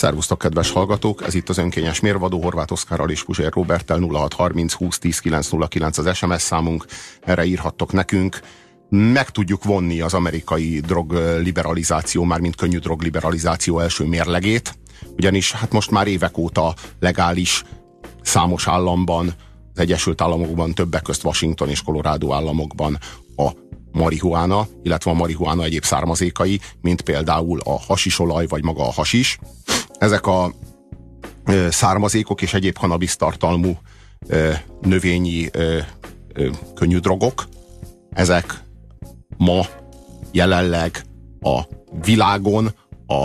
Szervusztok, kedves hallgatók! Ez itt az önkényes mérvadó, Horváth Oszkárral és Puzsér Róberttel. 0630 20 10 909 az SMS számunk, erre írhattok nekünk. Meg tudjuk vonni az amerikai drogliberalizáció, mármint könnyű drogliberalizáció első mérlegét, ugyanis hát most már évek óta legális számos államban, az Egyesült Államokban, többek közt Washington és Colorado államokban a marihuána, illetve a marihuána egyéb származékai, mint például a hasisolaj, vagy maga a hasis. Ezek a származékok és egyéb kannabisz tartalmú növényi könnyű drogok, ezek ma jelenleg a világon a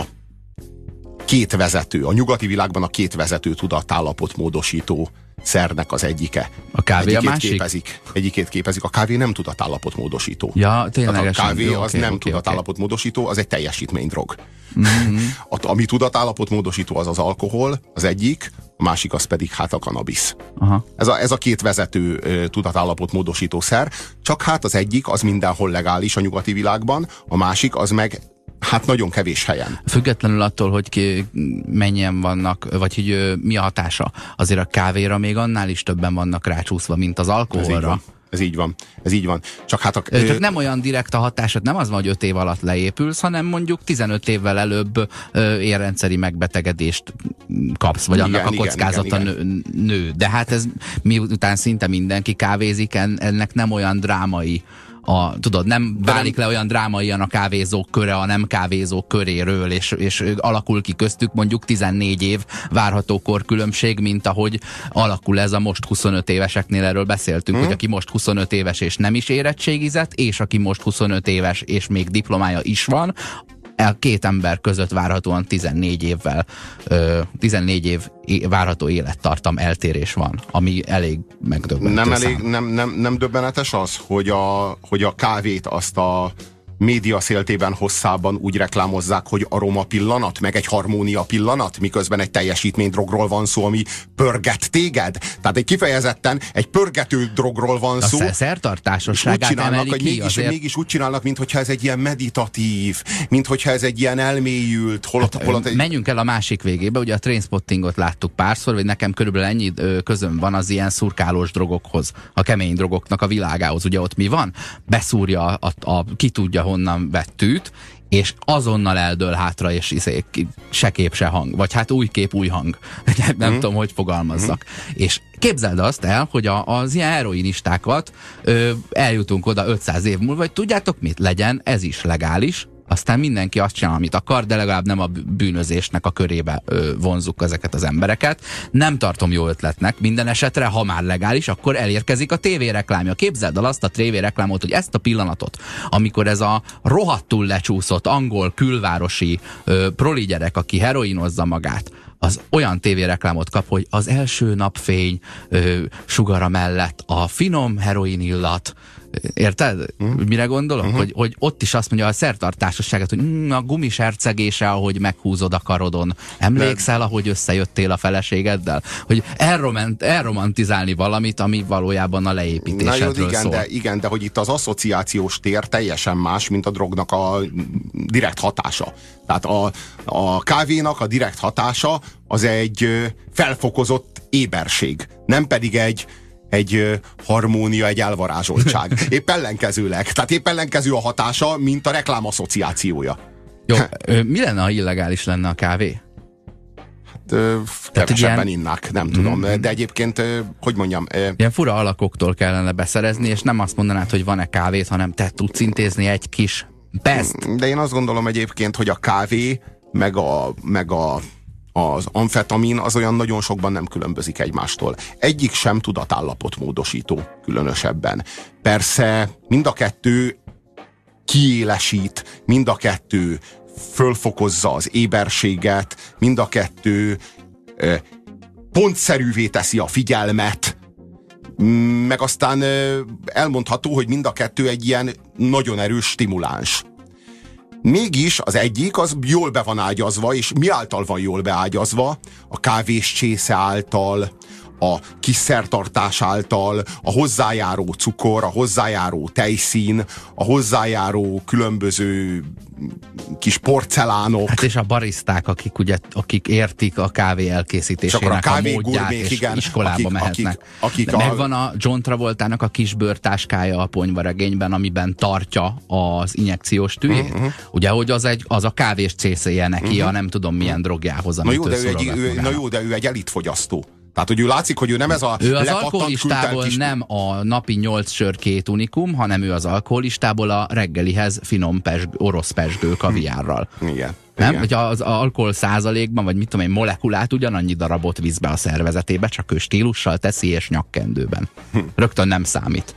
nyugati világban a két vezető tudatállapot módosító szernek az egyike. A kávé a másik? Egyikét képezik. A kávé nem tudatállapot módosító. Ja, ténylegesen. Tehát a kávé az nem tudatállapot módosító, az egy teljesítménydrog. Ami tudatállapot módosító az alkohol, az egyik, a másik az pedig hát a kannabisz. Aha. Ez a két vezető tudatállapot módosító szer, csak hát az egyik az mindenhol legális a nyugati világban, a másik az meg hát nagyon kevés helyen. Függetlenül attól, hogy mennyien vannak, vagy hogy mi a hatása, azért a kávéra még annál is többen vannak rácsúszva, mint az alkoholra. Ez így van. Csak hát csak nem olyan direkt a hatásod, nem az van, hogy 5 év alatt leépülsz, hanem mondjuk 15 évvel előbb érrendszeri megbetegedést kapsz, vagy annak a kockázata nő. De hát ez miután szinte mindenki kávézik, ennek nem olyan drámai tudod, nem válik le olyan drámaian a kávézók köre a nem kávézók köréről, és alakul ki köztük mondjuk 14 év várható korkülönbség, mint ahogy alakul ez a most 25 éveseknél, erről beszéltünk, hogy aki most 25 éves és nem is érettségizett, és aki most 25 éves és még diplomája is van, két ember között várhatóan 14 év várható élettartam eltérés van, ami elég megdöbbentő. Nem döbbenetes az, hogy a kávét azt a média széltében hosszában úgy reklámozzák, hogy aroma pillanat, meg egy harmónia pillanat, miközben egy teljesítménydrogról van szó, ami pörget téged. Tehát egy kifejezetten egy pörgető drogról van szó. A szertartásosságát emeli ki azért. Mégis úgy csinálnak, mintha ez egy ilyen meditatív, mintha ez egy ilyen elmélyült. Menjünk el a másik végébe, ugye a Trainspottingot láttuk párszor, vagy nekem körülbelül ennyi közöm van az ilyen szurkálós drogokhoz, a kemény drogoknak a világához. Ugye ott mi van? Beszúrja ki tudja honnan vett tűt, és azonnal eldől hátra, és se kép, se hang. Vagy hát új kép, új hang. Nem tudom, hogy fogalmazzak. És képzeld azt el, hogy az ilyen heroinistákat eljutunk oda 500 év múlva, hogy tudjátok mit? Legyen ez is legális, aztán mindenki azt csinál, amit akar, de legalább nem a bűnözésnek a körébe vonzzuk ezeket az embereket. Nem tartom jó ötletnek. Minden esetre, ha már legális, akkor elérkezik a tévéreklámja. Képzeld el azt a tévéreklámot, hogy ezt a pillanatot, amikor ez a rohadtul lecsúszott angol külvárosi proli gyerek, aki heroinozza magát, az olyan tévéreklámot kap, hogy az első napfény sugara mellett a finom heroin illat. Érted? Mire gondolok? Hogy ott is azt mondja a szertartásosságát, hogy a gumis hercegése, ahogy meghúzod a karodon. Emlékszel, ahogy összejöttél a feleségeddel? Hogy elromantizálni valamit, ami valójában a leépítésedről szól. Igen, de hogy itt az asszociációs tér teljesen más, mint a drognak a direkt hatása. Tehát a kávénak a direkt hatása az egy felfokozott éberség, nem pedig egy harmónia, egy elvarázsoltság. Épp ellenkezőleg. Tehát épp ellenkező a hatása, mint a reklám asszociációja. Jó, mi lenne, ha illegális lenne a kávé? Hát kevesebben innák, nem tudom. De egyébként, hogy mondjam... Ilyen fura alakoktól kellene beszerezni, és nem azt mondanád, hogy van-e kávét, hanem te tudsz intézni egy kis best. De én azt gondolom egyébként, hogy a kávé, meg az amfetamin az olyan nagyon sokban nem különbözik egymástól. Egyik sem tudatállapot módosító különösebben. Persze mind a kettő kiélesít, mind a kettő fölfokozza az éberséget, mind a kettő pontszerűvé teszi a figyelmet, meg aztán elmondható, hogy mind a kettő egy ilyen nagyon erős stimuláns. Mégis az egyik az jól be van ágyazva, és mi által van jól beágyazva? A kávés csésze által, a kis szertartás által, a hozzájáró cukor, a hozzájáró tejszín, a hozzájáró különböző kis porcelánok. Hát és a bariszták, akik értik a kávé elkészítésének a módját, és igen, iskolába mehetnek. Megvan a John Travoltának a kis bőrtáskája a Ponyvaregényben, amiben tartja az injekciós tüjét. Ugye, hogy az a kávés cészéje neki, a nem tudom milyen drogjához, amit Na jó, de ő egy elitfogyasztó. Tehát, hogy ő látszik, hogy ő nem ez a ő az alkoholistából nem a napi 8 sör 2 unikum, hanem ő az alkoholistából a reggelihez finom orosz pezsgő kaviárral. Igen. Nem? Hogy az alkohol százalékban, vagy mit tudom én, molekulát ugyanannyi darabot visz be a szervezetébe, csak ő stílussal teszi és nyakkendőben. Rögtön nem számít.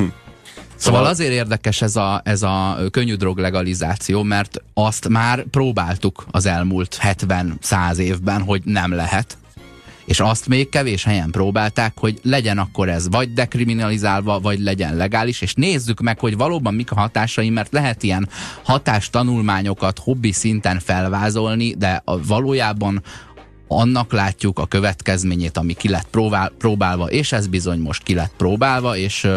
Szóval azért érdekes ez a könnyű drog legalizáció, mert azt már próbáltuk az elmúlt 70-100 évben, hogy nem lehet. És azt még kevés helyen próbálták, hogy legyen akkor ez vagy dekriminalizálva, vagy legyen legális, és nézzük meg, hogy valóban mik a hatásai, mert lehet ilyen hatástanulmányokat hobbi szinten felvázolni, de valójában annak látjuk a következményét, ami ki lett próbálva, és ez bizony most ki lett próbálva, és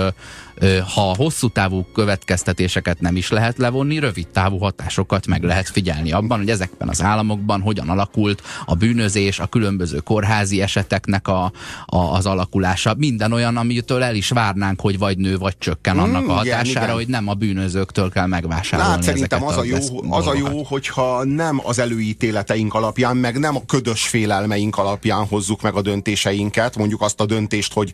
ha hosszú távú következtetéseket nem is lehet levonni, rövid távú hatásokat meg lehet figyelni abban, hogy ezekben az államokban hogyan alakult a bűnözés, a különböző kórházi eseteknek az alakulása. Minden olyan, amitől el is várnánk, hogy vagy nő, vagy csökken annak a hatására, igen. Hogy nem a bűnözőktől kell megvásárolni. Szerintem az a jó, hogyha nem az előítéleteink alapján, meg nem a ködös félelmeink alapján hozzuk meg a döntéseinket, mondjuk azt a döntést, hogy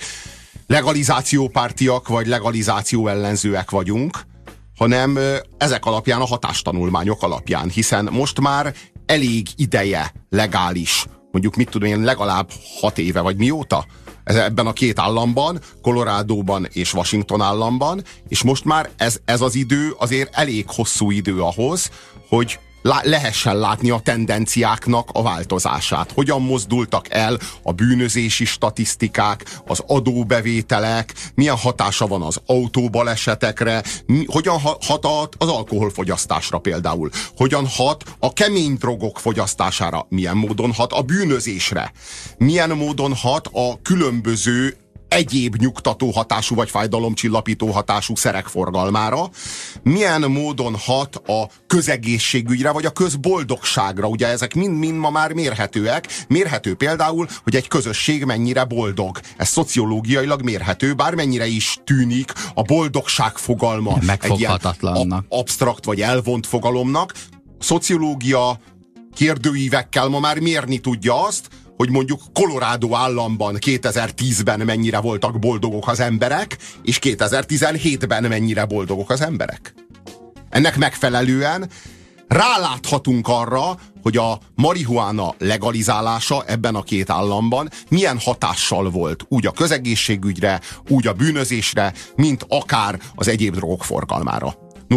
legalizációpártiak vagy legalizáció ellenzőek vagyunk, hanem ezek alapján, a hatástanulmányok alapján, hiszen most már elég ideje legális, mondjuk mit tudom én, legalább 6 éve vagy mióta ebben a 2 államban, Colorádóban és Washington államban, és most már ez az idő azért elég hosszú idő ahhoz, hogy lehessen látni a tendenciáknak a változását. Hogyan mozdultak el a bűnözési statisztikák, az adóbevételek, milyen hatása van az autóbalesetekre, hogyan hat az alkoholfogyasztásra például, hogyan hat a kemény drogok fogyasztására, milyen módon hat a bűnözésre, milyen módon hat a különböző egyéb nyugtató hatású vagy fájdalomcsillapító hatású szerek forgalmára, milyen módon hat a közegészségügyre vagy a közboldogságra. Ugye ezek mind ma már mérhetőek. Mérhető például, hogy egy közösség mennyire boldog. Ez szociológiailag mérhető, bármennyire is tűnik a boldogság fogalma egy ilyen absztrakt vagy elvont fogalomnak. A szociológia kérdőívekkel ma már mérni tudja azt, hogy mondjuk Colorado államban 2010-ben mennyire voltak boldogok az emberek, és 2017-ben mennyire boldogok az emberek. Ennek megfelelően ráláthatunk arra, hogy a marihuána legalizálása ebben a 2 államban milyen hatással volt úgy a közegészségügyre, úgy a bűnözésre, mint akár az egyéb drogok forgalmára.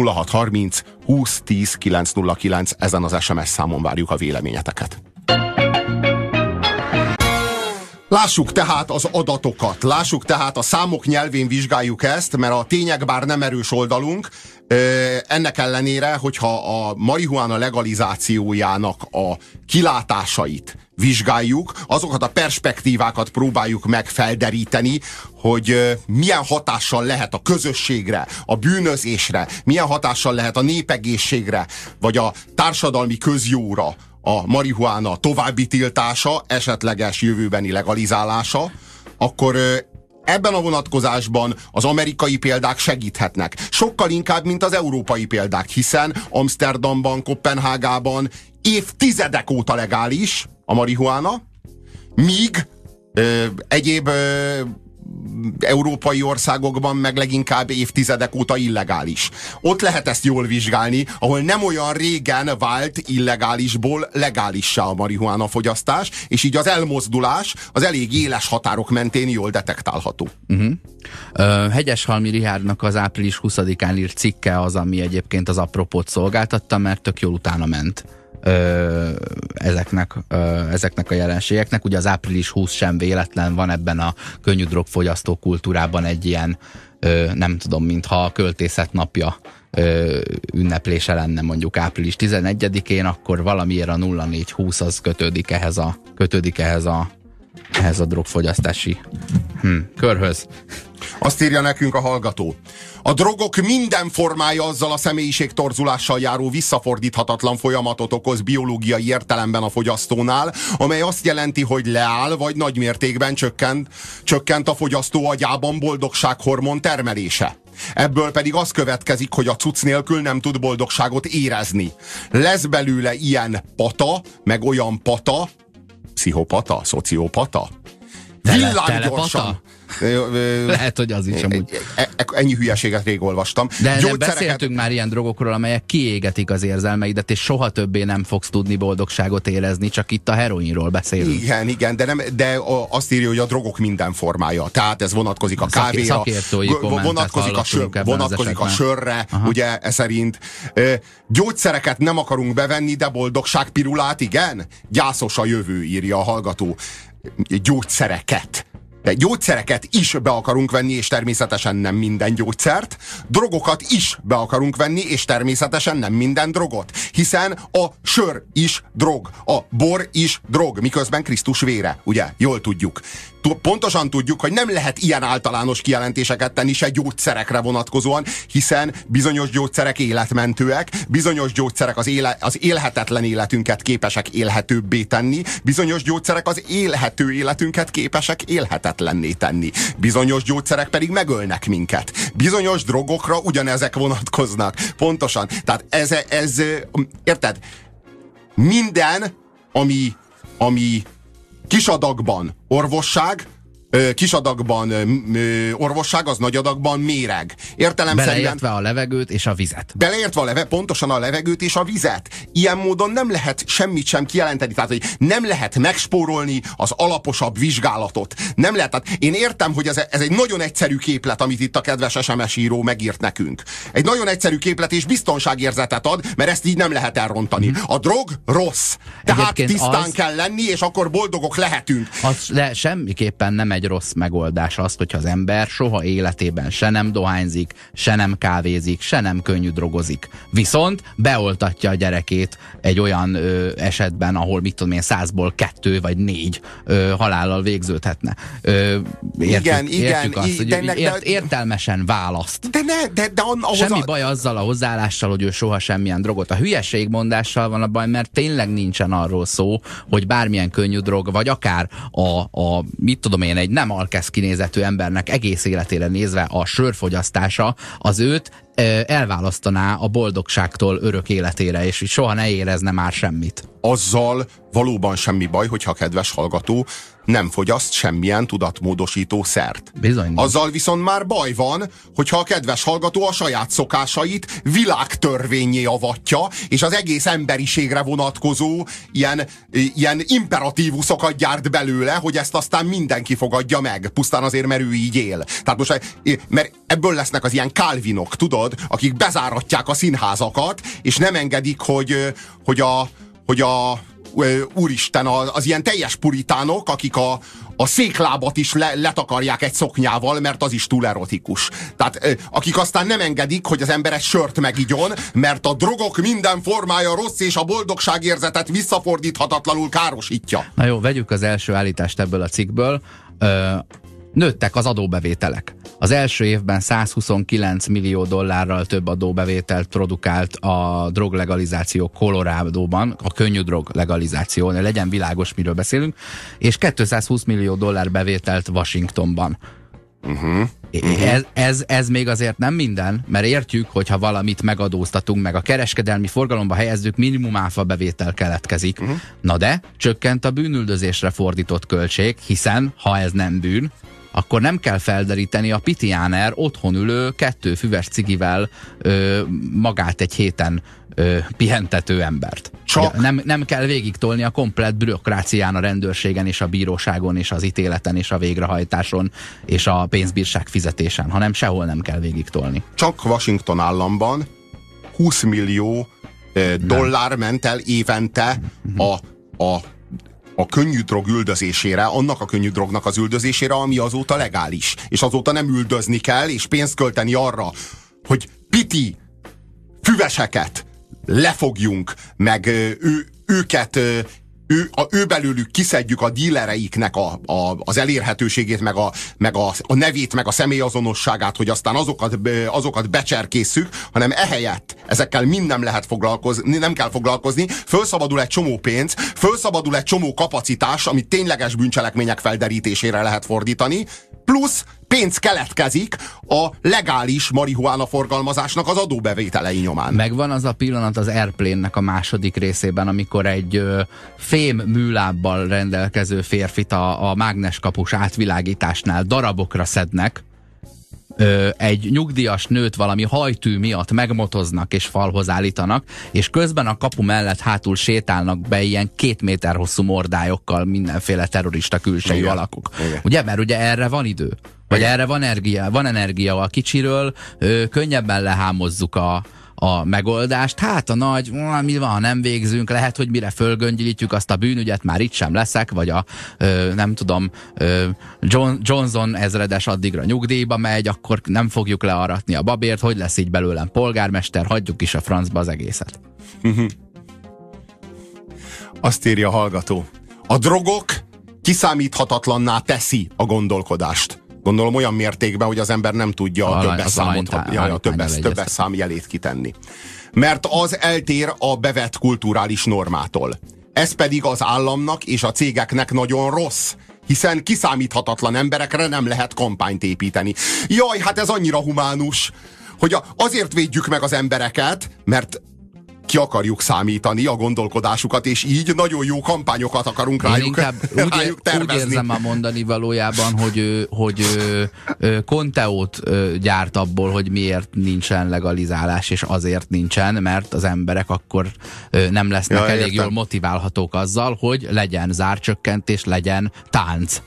0630 20 10 909, ezen az SMS számon várjuk a véleményeteket. Lássuk tehát az adatokat, lássuk tehát a számok nyelvén vizsgáljuk ezt, mert a tények bár nem erős oldalunk, ennek ellenére, hogyha a marihuána legalizációjának a kilátásait vizsgáljuk, azokat a perspektívákat próbáljuk meg felderíteni, hogy milyen hatással lehet a közösségre, a bűnözésre, milyen hatással lehet a népegészségre, vagy a társadalmi közjóra a marihuána további tiltása, esetleges jövőbeni legalizálása, akkor ebben a vonatkozásban az amerikai példák segíthetnek. Sokkal inkább, mint az európai példák, hiszen Amsterdamban, Koppenhágában évtizedek óta legális a marihuána, míg egyéb európai országokban meg leginkább évtizedek óta illegális. Ott lehet ezt jól vizsgálni, ahol nem olyan régen vált illegálisból legálissá a marihuána fogyasztás, és így az elmozdulás az elég éles határok mentén jól detektálható. Hegyeshalmi Rihárdnak az április 20-án írt cikke az, ami egyébként az apropót szolgáltatta, mert tök jól utána ment ezeknek a jelenségeknek. Ugye az április 20 sem véletlen, van ebben a könnyű drogfogyasztó kultúrában egy ilyen, nem tudom, mintha a költészet napja ünneplése lenne mondjuk április 11-én, akkor valamiért a 0420 az kötődik ehhez a ehhez a drogfogyasztási körhöz. Azt írja nekünk a hallgató. A drogok minden formája azzal a személyiségtorzulással járó visszafordíthatatlan folyamatot okoz biológiai értelemben a fogyasztónál, amely azt jelenti, hogy leáll, vagy nagy mértékben csökkent a fogyasztó agyában boldogsághormon termelése. Ebből pedig az következik, hogy a cucc nélkül nem tud boldogságot érezni. Lesz belőle ilyen pata, meg olyan pata, pszichopata, szociopata. Villámgyorsan. Lehet, hogy az is amúgy. Ennyi hülyeséget rég olvastam. De beszéltünk már ilyen drogokról, amelyek kiégetik az érzelmeidet, és soha többé nem fogsz tudni boldogságot érezni, csak itt a heroinról beszélünk. Igen, de azt írja, hogy a drogok minden formája. Tehát ez vonatkozik a kávéra, vonatkozik a sörre, ugye, ez szerint. Gyógyszereket nem akarunk bevenni, de boldogságpirulát igen? Gyászos a jövő, írja a hallgató. Gyógyszereket. De gyógyszereket is be akarunk venni, és természetesen nem minden gyógyszert. Drogokat is be akarunk venni, és természetesen nem minden drogot. Hiszen a sör is drog, a bor is drog, miközben Krisztus vére, ugye? Jól tudjuk. Pontosan tudjuk, hogy nem lehet ilyen általános kijelentéseket tenni se gyógyszerekre vonatkozóan, hiszen bizonyos gyógyszerek életmentőek, bizonyos gyógyszerek az élhetetlen életünket képesek élhetőbbé tenni, bizonyos gyógyszerek az élhető életünket képesek élhetetlenné tenni, bizonyos gyógyszerek pedig megölnek minket. Bizonyos drogokra ugyanezek vonatkoznak. Pontosan. Tehát ez érted? Minden, ami kis adagban orvosság, az nagy adagban méreg. Beleértve a levegőt és a vizet. Pontosan a levegőt és a vizet. Ilyen módon nem lehet semmit sem kijelenteni. Tehát, hogy nem lehet megspórolni az alaposabb vizsgálatot. Nem lehet. Tehát én értem, hogy ez egy nagyon egyszerű képlet, amit itt a kedves SMS író megírt nekünk. Egy nagyon egyszerű képlet és biztonságérzetet ad, mert ezt így nem lehet elrontani. A drog rossz. Tehát egyébként tisztán kell lenni, és akkor boldogok lehetünk. De semmiképpen nem egy rossz megoldás az, hogyha az ember soha életében se nem dohányzik, se nem kávézik, se nem könnyű drogozik. Viszont beoltatja a gyerekét egy olyan esetben, ahol mit tudom én, 100-ból 2 vagy 4 halállal végződhetne. Értjük azt, hogy értelmesen választ. Semmi baj azzal a hozzáállással, hogy ő soha semmilyen drogot. A hülyeségmondással van a baj, mert tényleg nincsen arról szó, hogy bármilyen könnyű drog, vagy akár mit tudom én, egy nem alkesz kinézetű embernek egész életére nézve a sörfogyasztása az őt elválasztaná a boldogságtól örök életére, és soha ne érezne már semmit. Azzal valóban semmi baj, hogyha a kedves hallgató nem fogyaszt semmilyen tudatmódosító szert. Bizony. Azzal viszont már baj van, hogyha a kedves hallgató a saját szokásait világtörvénnyé avatja, és az egész emberiségre vonatkozó ilyen imperatívuszokat gyárt belőle, hogy ezt aztán mindenki fogadja meg, pusztán azért, mert ő így él. Tehát most, mert ebből lesznek az ilyen Calvinok, tudod, akik bezáratják a színházakat, és nem engedik, hogy a úristen, az ilyen teljes puritánok, akik a széklábat is letakarják egy szoknyával, mert az is túl erotikus. Tehát akik aztán nem engedik, hogy az ember egy sört megigyon, mert a drogok minden formája rossz, és a boldogságérzetet visszafordíthatatlanul károsítja. Na jó, vegyük az első állítást ebből a cikkből. Nőttek az adóbevételek. Az első évben 129 millió dollárral több adóbevételt produkált a droglegalizáció Colorado-ban, a könnyű drog legalizáció, legyen világos, miről beszélünk, és 220 millió dollár bevételt Washingtonban. Ez még azért nem minden, mert értjük, hogyha valamit megadóztatunk, meg a kereskedelmi forgalomba helyezzük, minimum áfa bevétel keletkezik. Na de csökkent a bűnüldözésre fordított költség, hiszen ha ez nem bűn, akkor nem kell felderíteni a pitiáner otthon ülő 2 füves cigivel magát egy héten pihentető embert. Nem kell végigtolni a komplett bürokrácián, a rendőrségen és a bíróságon és az ítéleten és a végrehajtáson és a pénzbírság fizetésen, hanem sehol nem kell végigtolni. Csak Washington államban 20 millió dollár ment el évente a könnyű drog üldözésére, annak a könnyű drognak az üldözésére, ami azóta legális. És azóta nem üldözni kell, és pénzt költeni arra, hogy piti füveseket lefogjunk, meg ő belőlük kiszedjük a dílereiknek az elérhetőségét, meg a nevét, meg a személyazonosságát, hogy aztán azokat becserkészszük, hanem ehelyett ezekkel mind nem lehet foglalkozni, nem kell foglalkozni, fölszabadul egy csomó pénz, fölszabadul egy csomó kapacitás, amit tényleges bűncselekmények felderítésére lehet fordítani, plusz pénz keletkezik a legális marihuána forgalmazásnak az adóbevételei nyomán. Megvan az a pillanat az Airplane-nek a második részében, amikor egy fém műlábbal rendelkező férfit a mágneskapus átvilágításnál darabokra szednek, egy nyugdíjas nőt valami hajtű miatt megmotoznak és falhoz állítanak, és közben a kapu mellett hátul sétálnak be ilyen 2 méter hosszú mordályokkal mindenféle terrorista külsejű alakok. Igen. Ugye? Mert ugye erre van idő. Vagy erre van energia a kicsiről, könnyebben lehámozzuk a megoldást. Hát a nagy, mi van, ha nem végzünk, lehet, hogy mire fölgöngyilítjük azt a bűnügyet, már itt sem leszek, vagy nem tudom, Johnson ezredes addigra nyugdíjba megy, akkor nem fogjuk learatni a babért, hogy lesz így belőlem polgármester, hagyjuk is a francba az egészet. Azt írja a hallgató. A drogok kiszámíthatatlanná teszi a gondolkodást. Gondolom olyan mértékben, hogy az ember nem tudja a többes szám jelét kitenni. Mert az eltér a bevett kulturális normától. Ez pedig az államnak és a cégeknek nagyon rossz, hiszen kiszámíthatatlan emberekre nem lehet kampányt építeni. Jaj, hát ez annyira humánus, hogy azért védjük meg az embereket, mert ki akarjuk számítani a gondolkodásukat, és így nagyon jó kampányokat akarunk rájuk tervezni. Úgy érzem a mondani valójában, hogy Conteót gyárt abból, hogy miért nincsen legalizálás, és azért nincsen, mert az emberek akkor nem lesznek elég jól motiválhatók azzal, hogy legyen zárcsökkentés, legyen tánc.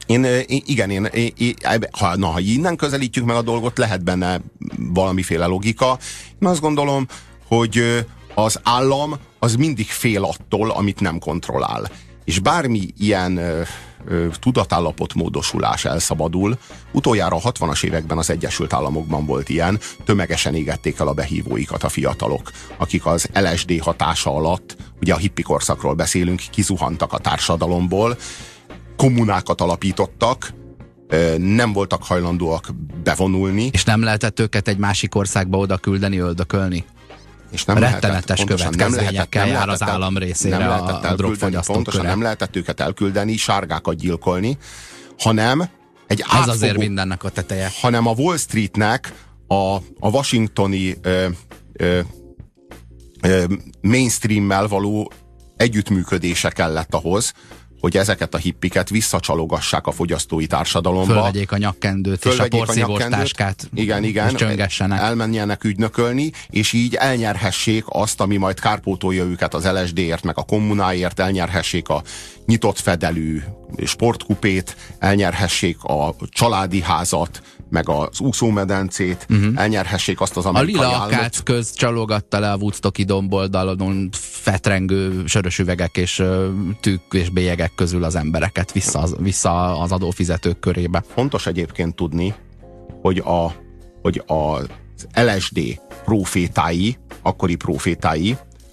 Ha innen közelítjük meg a dolgot, lehet benne valamiféle logika. Én azt gondolom, hogy az állam az mindig fél attól, amit nem kontrollál. És bármi ilyen tudatállapot módosulás elszabadul, utoljára a 60-as években az Egyesült Államokban volt ilyen, tömegesen égették el a behívóikat a fiatalok, akik az LSD hatása alatt, ugye a hippi korszakról beszélünk, kizuhantak a társadalomból, kommunákat alapítottak, nem voltak hajlandóak bevonulni. És nem lehetett őket egy másik országba oda küldeni, öldökölni? És nem rettenetes következményekkel jár az állam részére a drogfogyasztók pontosan köre. Nem lehetett őket elküldeni, sárgákat gyilkolni, hanem egy átfogó, azért mindennek a teteje. Hanem a Wall Streetnek a washingtoni mainstreammel való együttműködése kellett ahhoz, hogy ezeket a hippiket visszacsalogassák a fogyasztói társadalomba. Fölvegyék a nyakkendőt és a porszívóstáskát. Igen, és csöngessenek. Elmenjenek ügynökölni, és így elnyerhessék azt, ami majd kárpótolja őket az LSD-ért, meg a kommunáért, elnyerhessék a nyitott fedelű sportkupét, elnyerhessék a családi házat, meg az úszómedencét, elnyerhessék azt az amerikai államot. A lila akác köz csalogatta le a Woodstocki domboldalon fetrengő sörös üvegek és tűk és bélyegek közül az embereket vissza az adófizetők körébe. Fontos egyébként tudni, hogy az LSD profétái, akkori profétái,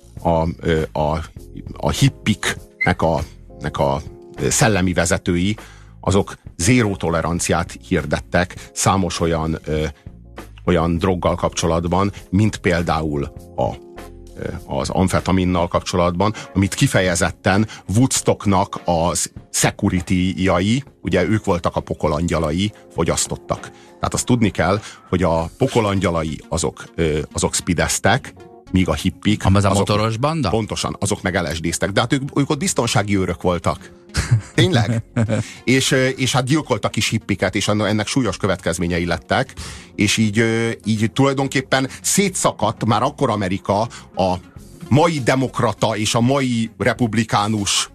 a hippiknek a szellemi vezetői, azok zéró toleranciát hirdettek számos olyan droggal kapcsolatban, mint például az amfetaminnal kapcsolatban, amit kifejezetten Woodstocknak az security-jai, ugye ők voltak a pokolangyalai, fogyasztottak. Tehát azt tudni kell, hogy a pokolangyalai azok speedeztek, míg a hippik... Az a motoros banda? Pontosan, azok meg LSD-ztek. De hát ők ott biztonsági őrök voltak. Tényleg? és hát gyilkoltak is hippiket, és ennek súlyos következményei lettek, és így tulajdonképpen szétszakadt már akkor Amerika a mai demokrata és a mai republikánus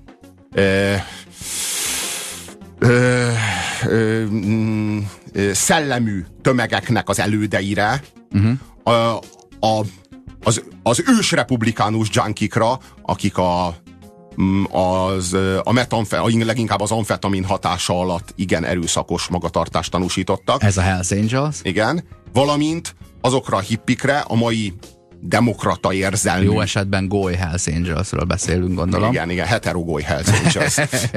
szellemű tömegeknek az elődeire, az ős republikánus junkikra, akik leginkább az amfetamin hatása alatt igen erőszakos magatartást tanúsítottak. Ez a Hells Angels. Igen. Valamint azokra a hippikre, a mai demokrata érzelmű. Jó esetben Goy Hells Angelsről beszélünk, gondolom. Igen, hetero Goy Hells Angels.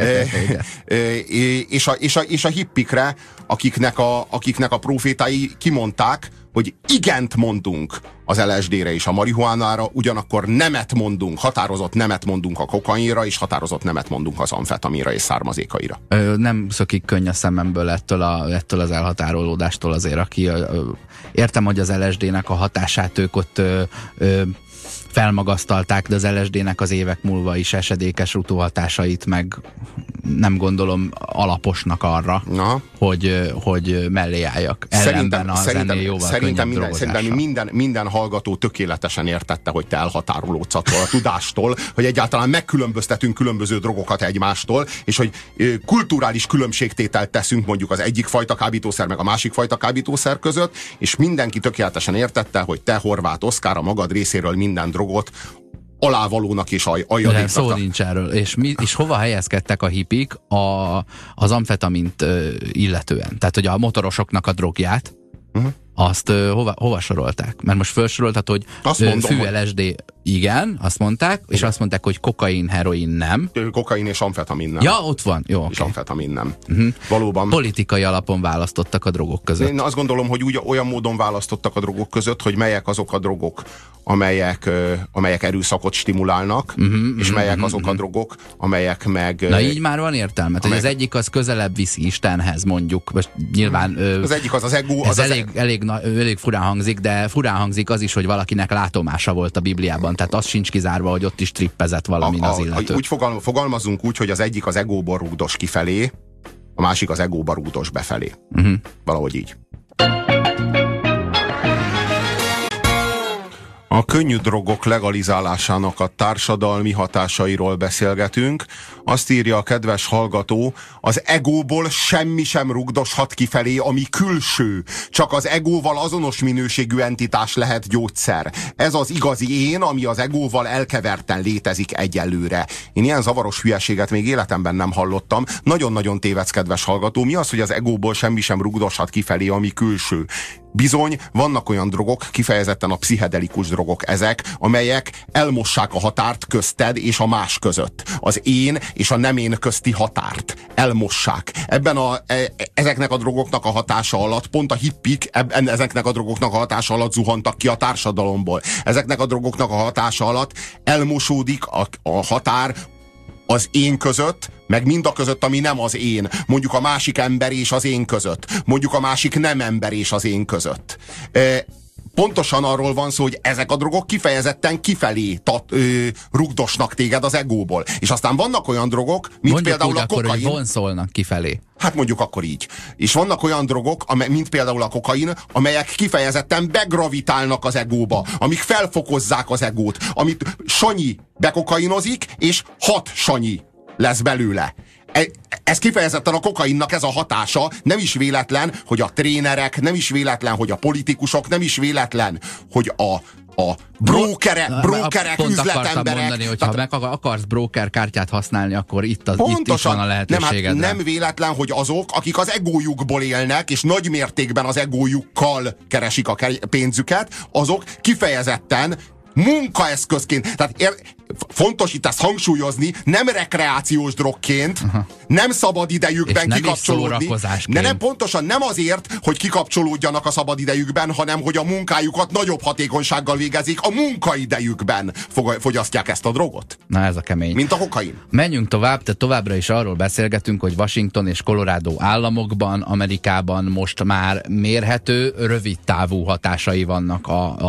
És a hippikre, akiknek a profétái kimondták, hogy igent mondunk az LSD-re és a marihuánára, ugyanakkor nemet mondunk, határozott nemet mondunk a kokainra, és határozott nemet mondunk az amfetaminra és származékaira. Nem szökik könny a szememből ettől az elhatárolódástól azért, aki értem, hogy az LSD-nek a hatását ők ott felmagasztalták, de az LSD-nek az évek múlva is esedékes utóhatásait meg nem gondolom alaposnak arra, hogy mellé álljak. Ellenben a zenél jóval könnyebb drogozása. Minden hallgató tökéletesen értette, hogy te elhatárolódsz attól a tudástól, hogy egyáltalán megkülönböztetünk különböző drogokat egymástól, és hogy kulturális különbségtételt teszünk mondjuk az egyik fajta kábítószer meg a másik fajta kábítószer között, és mindenki tökéletesen értette, hogy te, Horváth Oszkár, a magad részéről minden drogot alávalónak és aljadéknak. Szó nincs erről. És hova helyezkedtek a hippik az amfetamint illetően? Tehát, hogy a motorosoknak a drogját, azt hova sorolták? Mert most felsoroltad, hogy fű LSD igen, azt mondták, és azt mondták, hogy kokain, heroin nem. Kokain és amfetamin nem. Ja, ott van. Jó, és amfetamin nem. Valóban. Politikai alapon választottak a drogok között. Én azt gondolom, hogy olyan módon választottak a drogok között, hogy melyek azok a drogok, amelyek erőszakot stimulálnak, és melyek azok a drogok, amelyek meg... Na így már van értelme. Hogy az egyik az közelebb viszi Istenhez, mondjuk. Most nyilván... Az egyik az ego... Ez elég furán hangzik, de furán hangzik az is, hogy valakinek látomása volt a Bibliában. Tehát az sincs kizárva, hogy ott is trippezett valamin az illető. Úgy fogalmazunk úgy, hogy az egyik az egóból rúgdos kifelé, a másik az egóba rúgdos befelé. Valahogy így. A könnyű drogok legalizálásának a társadalmi hatásairól beszélgetünk. Azt írja a kedves hallgató, az egóból semmi sem rugdoshat kifelé, ami külső. Csak az egóval azonos minőségű entitás lehet gyógyszer. Ez az igazi én, ami az egóval elkeverten létezik egyelőre. Én ilyen zavaros hülyeséget még életemben nem hallottam. Nagyon-nagyon tévedsz, kedves hallgató. Mi az, hogy az egóból semmi sem rugdoshat kifelé, ami külső? Bizony, vannak olyan drogok, kifejezetten a pszichedelikus drogok ezek, amelyek elmossák a határt közted és a más között. Az én és a nem én közti határt elmossák. Ezeknek a drogoknak a hatása alatt, pont a hippik ezeknek a drogoknak a hatása alatt zuhantak ki a társadalomból. Ezeknek a drogoknak a hatása alatt elmosódik a határ az én között, meg mind a között, ami nem az én. Mondjuk a másik ember és az én között. Mondjuk a másik nem ember és az én között. Pontosan arról van szó, hogy ezek a drogok kifejezetten kifelé rugdosnak téged az egóból. És aztán vannak olyan drogok, mint mondjuk például a kokain. Akkor, hogy vonszolnak kifelé. Hát mondjuk akkor így. És vannak olyan drogok, mint például a kokain, amelyek kifejezetten begravitálnak az egóba, amik felfokozzák az egót, amit Sanyi bekokainozik, és 6 Sanyi lesz belőle. Ez kifejezetten a kokainnak ez a hatása, nem is véletlen, hogy a trénerek, nem is véletlen, hogy a politikusok, nem is véletlen, hogy a brókerek, üzletemberek. Mondani, hogy ha meg akarsz broker kártyát használni, akkor itt van a lehetőséged. Nem véletlen, hogy azok, akik az egójukból élnek, és nagy mértékben az egójukkal keresik a pénzüket, azok kifejezetten munkaeszközként, tehát fontos itt ezt hangsúlyozni, nem rekreációs drogként, nem szabad idejükben kikapcsolódni. Nem pontosan nem azért, hogy kikapcsolódjanak a szabad idejükben, hanem hogy a munkájukat nagyobb hatékonysággal végezik, a munkaidejükben fogyasztják ezt a drogot. Na ez a kemény. Mint a kokain. Menjünk tovább, tehát továbbra is arról beszélgetünk, hogy Washington és Colorado államokban, Amerikában most már mérhető, rövid távú hatásai vannak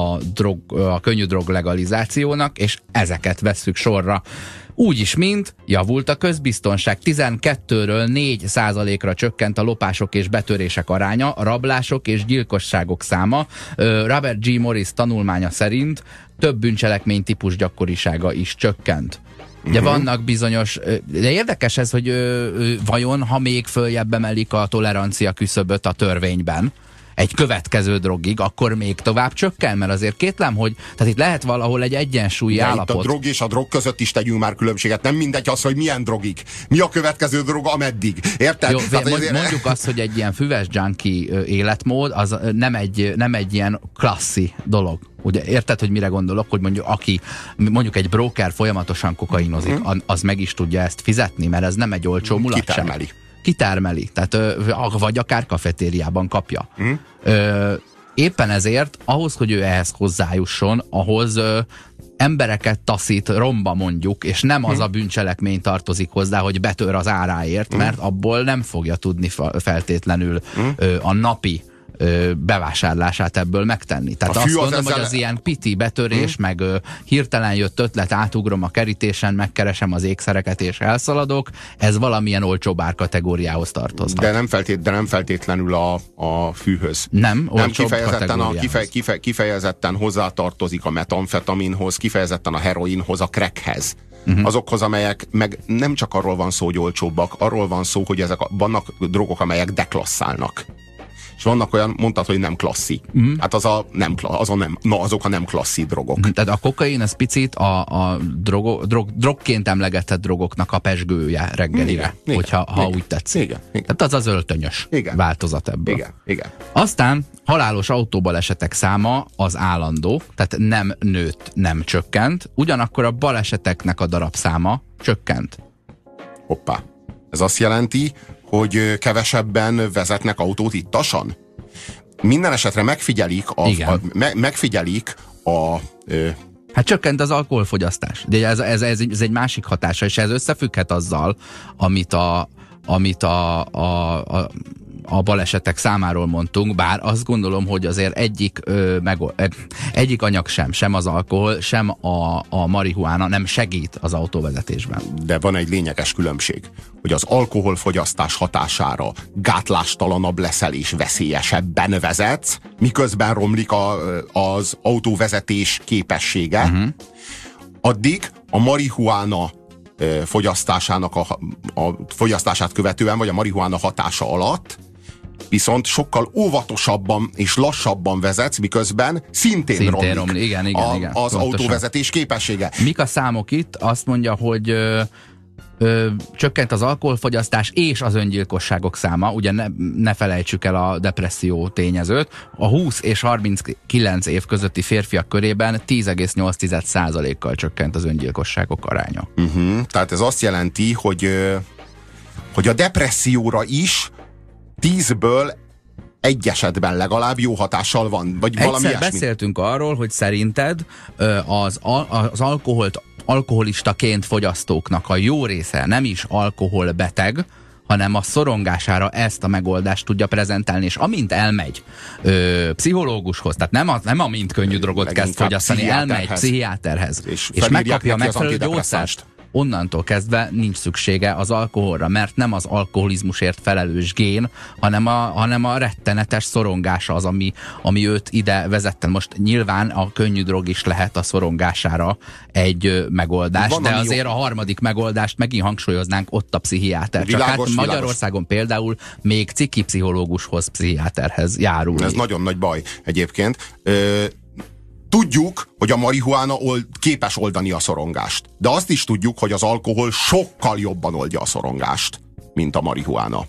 a könnyű drog legalizációnak, és ezeket vesszük sorra. Úgyis, mint javult a közbiztonság. 12-ről 4%-ra csökkent a lopások és betörések aránya, a rablások és gyilkosságok száma. Robert G. Morris tanulmánya szerint több bűncselekmény típus gyakorisága is csökkent. Ugye vannak bizonyos, de érdekes ez, hogy vajon, ha még följebb emelik a tolerancia küszöböt a törvényben, egy következő drogig, akkor még tovább csökken, mert azért kétlem, hogy tehát itt lehet valahol egy egyensúlyi állapot. Itt a drog és a drog között is tegyünk már különbséget. Nem mindegy az, hogy milyen drogig. Mi a következő drog, ameddig. Érted? Jó, mondjuk azt, hogy egy ilyen füves junkie életmód, az nem egy ilyen klasszi dolog. Ugye érted, hogy mire gondolok, hogy mondjuk egy broker folyamatosan kokainozik, az meg is tudja ezt fizetni, mert ez nem egy olcsó mulatság. Kitermeli. Tehát vagy akár kafetériában kapja. Éppen ezért, ahhoz, hogy ő ehhez hozzájusson, ahhoz embereket taszít romba mondjuk, és nem az a bűncselekmény tartozik hozzá, hogy betör az áráért, mert abból nem fogja tudni feltétlenül a napi bevásárlását ebből megtenni. Tehát azt mondom, hogy az ilyen piti betörés, meg hirtelen jött ötlet, átugrom a kerítésen, megkeresem az ékszereket és elszaladok, ez valamilyen olcsóbb árkategóriához tartozhat. De nem feltétlenül a fűhöz. Nem kifejezetten hozzátartozik a metamfetaminhoz, kifejezetten a heroinhoz, a crackhez. Azokhoz, amelyek meg nem csak arról van szó, hogy olcsóbbak, arról van szó, hogy vannak drogok, amelyek deklasszálnak. És vannak olyan, mondtad, hogy nem klasszi. Hát azok a nem klasszi drogok. Tehát a kokain az picit a drogként emlegetett drogoknak a pezsgője reggelire, ha úgy tetszik. Igen. Tehát az az öltönyös változat ebből. Igen. Aztán halálos autóbalesetek száma az állandó, tehát nem nőtt, nem csökkent, ugyanakkor a baleseteknek a darabszáma csökkent. Hoppá. Ez azt jelenti, hogy kevesebben vezetnek autót ittasan? Minden esetre megfigyelik Hát csökkent az alkoholfogyasztás. De ez egy másik hatása, és ez összefügghet azzal, amit a balesetek számáról mondtunk, bár azt gondolom, hogy azért egyik anyag sem az alkohol, sem a marihuána nem segít az autóvezetésben. De van egy lényeges különbség, hogy az alkoholfogyasztás hatására gátlástalanabb leszel és veszélyesebben vezetsz, miközben romlik az autóvezetés képessége, addig a marihuána fogyasztásának a fogyasztását követően, vagy a marihuána hatása alatt viszont sokkal óvatosabban és lassabban vezetsz, miközben szintén romlik. Igen, az autóvezetés képessége. Mik a számok itt? Azt mondja, hogy csökkent az alkoholfogyasztás és az öngyilkosságok száma, ugye ne felejtsük el a depresszió tényezőt, a 20 és 39 év közötti férfiak körében 10,8%-kal csökkent az öngyilkosságok aránya. Tehát ez azt jelenti, hogy a depresszióra is 10-ből egy esetben legalább jó hatással van, vagy valami ilyesmi. Beszéltünk arról, hogy szerinted az alkoholistaként fogyasztóknak a jó része nem is alkoholbeteg, hanem a szorongására ezt a megoldást tudja prezentálni, és amint elmegy pszichológushoz, tehát nem amint könnyű drogot kezd fogyasztani, elmegy pszichiáterhez, és megkapja a megfelelő gyógyszert, onnantól kezdve nincs szüksége az alkoholra, mert nem az alkoholizmusért felelős gén, hanem a rettenetes szorongása az, ami őt ide vezette. Most nyilván a könnyű drog is lehet a szorongására egy megoldás, de azért a harmadik megoldást megint hangsúlyoznánk, ott a pszichiáter. Csak hát Magyarországon például még ciki pszichológushoz, pszichiáterhez járul. Ez nagyon nagy baj egyébként. Tudjuk, hogy a marihuána képes oldani a szorongást. De azt is tudjuk, hogy az alkohol sokkal jobban oldja a szorongást, mint a marihuána.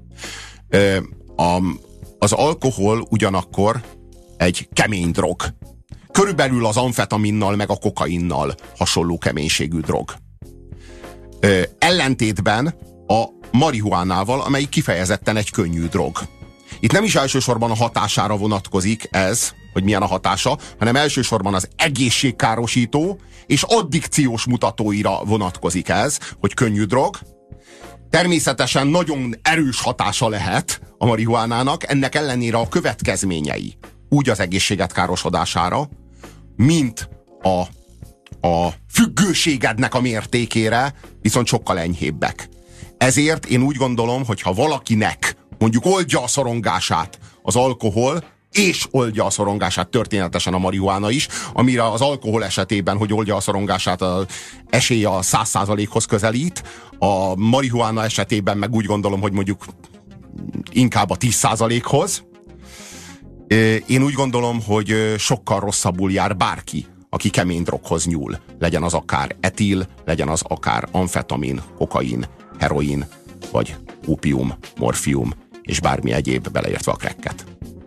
Az alkohol ugyanakkor egy kemény drog. Körülbelül az amfetaminnal meg a kokainnal hasonló keménységű drog. Ellentétben a marihuánával, amely kifejezetten egy könnyű drog. Itt nem is elsősorban a hatására vonatkozik ez, hogy milyen a hatása, hanem elsősorban az egészségkárosító és addikciós mutatóira vonatkozik ez, hogy könnyű drog. Természetesen nagyon erős hatása lehet a marihuánának, ennek ellenére a következményei úgy az egészséget károsodására, mint a függőségednek a mértékére viszont sokkal enyhébbek. Ezért én úgy gondolom, hogy ha valakinek mondjuk oldja a szorongását az alkohol, és oldja a szorongását történetesen a marihuána is, amire az alkohol esetében, hogy oldja a szorongását, az esélye a 100%-hoz közelít, a marihuána esetében meg úgy gondolom, hogy mondjuk inkább a 10%-hoz. Én úgy gondolom, hogy sokkal rosszabbul jár bárki, aki kemény droghoz nyúl. Legyen az akár etil, legyen az akár amfetamin, kokain, heroin, vagy ópium, morfium, és bármi egyéb, beleértve a cracket.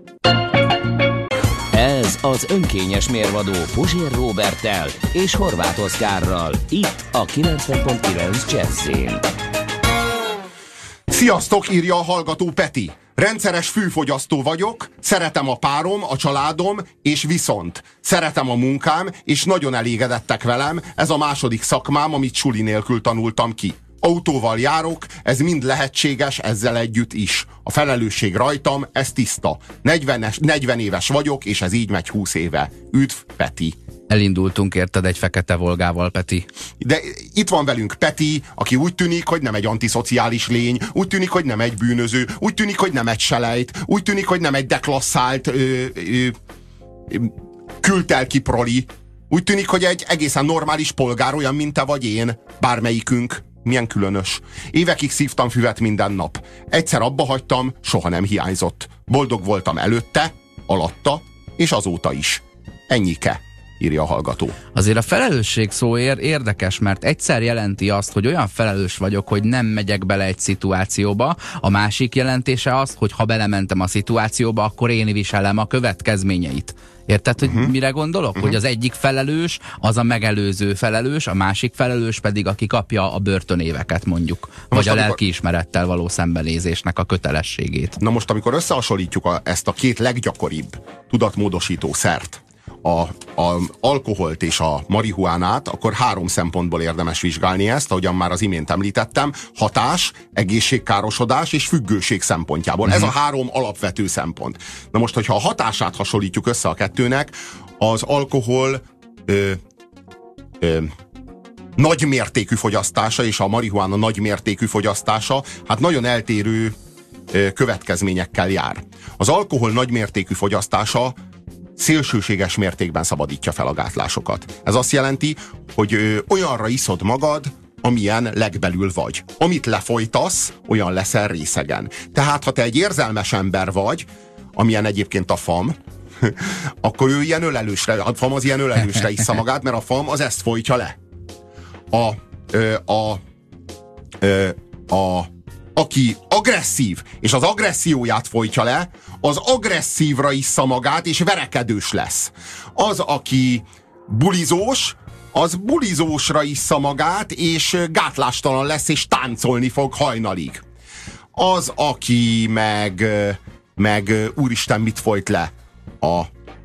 Ez az önkényes mérvadó Puzsér Róberttel és Horváth Oszkárral, itt a 90.9 Jazzyn. Sziasztok, írja a hallgató Peti. Rendszeres fűfogyasztó vagyok, szeretem a párom, a családom, és viszont szeretem a munkám, és nagyon elégedettek velem, ez a második szakmám, amit suli nélkül tanultam ki. Autóval járok, ez mind lehetséges, ezzel együtt is. A felelősség rajtam, ez tiszta. 40 éves vagyok, és ez így megy 20 éve. Üdv, Peti. Elindultunk érted egy fekete Volgával, Peti. De itt van velünk Peti, aki úgy tűnik, hogy nem egy antiszociális lény, úgy tűnik, hogy nem egy bűnöző, úgy tűnik, hogy nem egy selejt, úgy tűnik, hogy nem egy deklasszált kültelki proli. Úgy tűnik, hogy egy egészen normális polgár, olyan, mint te vagy én, bármelyikünk. Milyen különös. Évekig szívtam füvet minden nap. Egyszer abba hagytam, soha nem hiányzott. Boldog voltam előtte, alatta, és azóta is. Ennyike, írja a hallgató. Azért a felelősség szó érdekes, mert egyszer jelenti azt, hogy olyan felelős vagyok, hogy nem megyek bele egy szituációba, a másik jelentése az, hogy ha belementem a szituációba, akkor én viselem a következményeit. Érted, hogy mire gondolok? Hogy az egyik felelős, az a megelőző felelős, a másik felelős pedig, aki kapja a börtönéveket mondjuk. Vagy a lelkiismerettel való szembenézésnek a kötelességét. Na most, amikor összehasonlítjuk ezt a két leggyakoribb tudatmódosító szert, a alkoholt és a marihuánát, akkor 3 szempontból érdemes vizsgálni ezt, ahogyan már az imént említettem: hatás, egészségkárosodás és függőség szempontjából. Ez a 3 alapvető szempont. Na most, hogyha a hatását hasonlítjuk össze a kettőnek, az alkohol nagy mértékű fogyasztása és a marihuána nagy mértékű fogyasztása hát nagyon eltérő következményekkel jár. Az alkohol nagy mértékű fogyasztása szélsőséges mértékben szabadítja fel a gátlásokat. Ez azt jelenti, hogy olyanra iszod magad, amilyen legbelül vagy. Amit lefolytasz, olyan leszel részegen. Tehát, ha te egy érzelmes ember vagy, amilyen egyébként a FAM, akkor ő ilyen ölelősre, a FAM az ilyen ölelősre issza magát, mert a FAM az ezt folytja le. Aki agresszív, és az agresszióját folytja le, az agresszívra issza magát, és verekedős lesz. Az, aki bulizós, az bulizósra issza magát, és gátlástalan lesz, és táncolni fog hajnalig. Az, aki meg úristen, mit folyt le?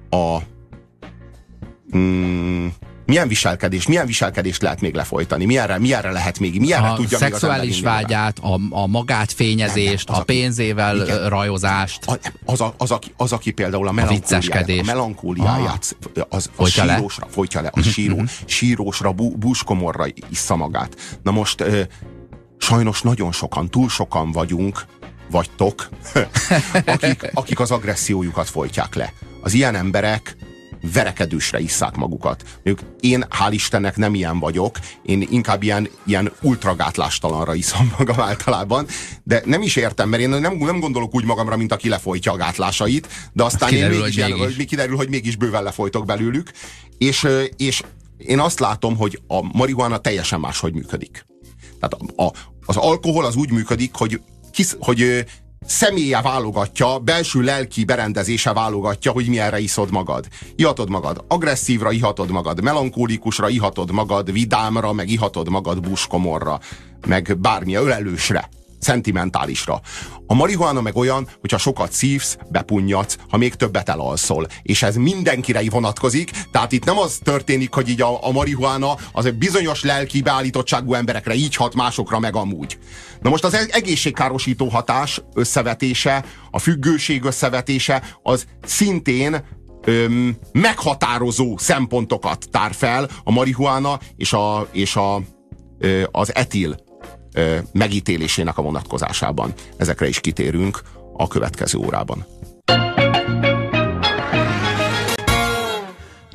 Milyen viselkedést lehet még lefolytani? Milyenre lehet még? Milyenre a tudja szexuális vágyát, a magátfényezést, a pénzével igen, rajozást. Az, aki például a melankóliáját az sírosra folytja le, az sírósra, búskomorra issza magát. Na most sajnos nagyon sokan, túl sokan vagytok, akik az agressziójukat folytják le. Az ilyen emberek verekedősre isszák magukat. Én hál' Istennek nem ilyen vagyok, én inkább ilyen ultragátlástalanra iszom magam általában, de nem is értem, mert én nem gondolok úgy magamra, mint aki lefolytja a gátlásait, de aztán kiderül, hogy mégis bőven lefolytok belőlük, és én azt látom, hogy a marihuána teljesen máshogy működik. Tehát az alkohol az úgy működik, hogy személye válogatja, belső lelki berendezése válogatja, hogy milyenre iszod magad. Ihatod magad agresszívra, ihatod magad melankólikusra, ihatod magad vidámra, meg ihatod magad búskomorra, meg bármilyen ölelősre, szentimentálisra. A marihuána meg olyan, hogyha sokat szívsz, bepunnyadsz, ha még többet elalszol. És ez mindenkire vonatkozik, tehát itt nem az történik, hogy így a marihuána az egy bizonyos lelki beállítottságú emberekre így hat, másokra meg amúgy. Na most az egészségkárosító hatás összevetése, a függőség összevetése, az szintén meghatározó szempontokat tár fel a marihuána és az etil megítélésének a vonatkozásában. Ezekre is kitérünk a következő órában.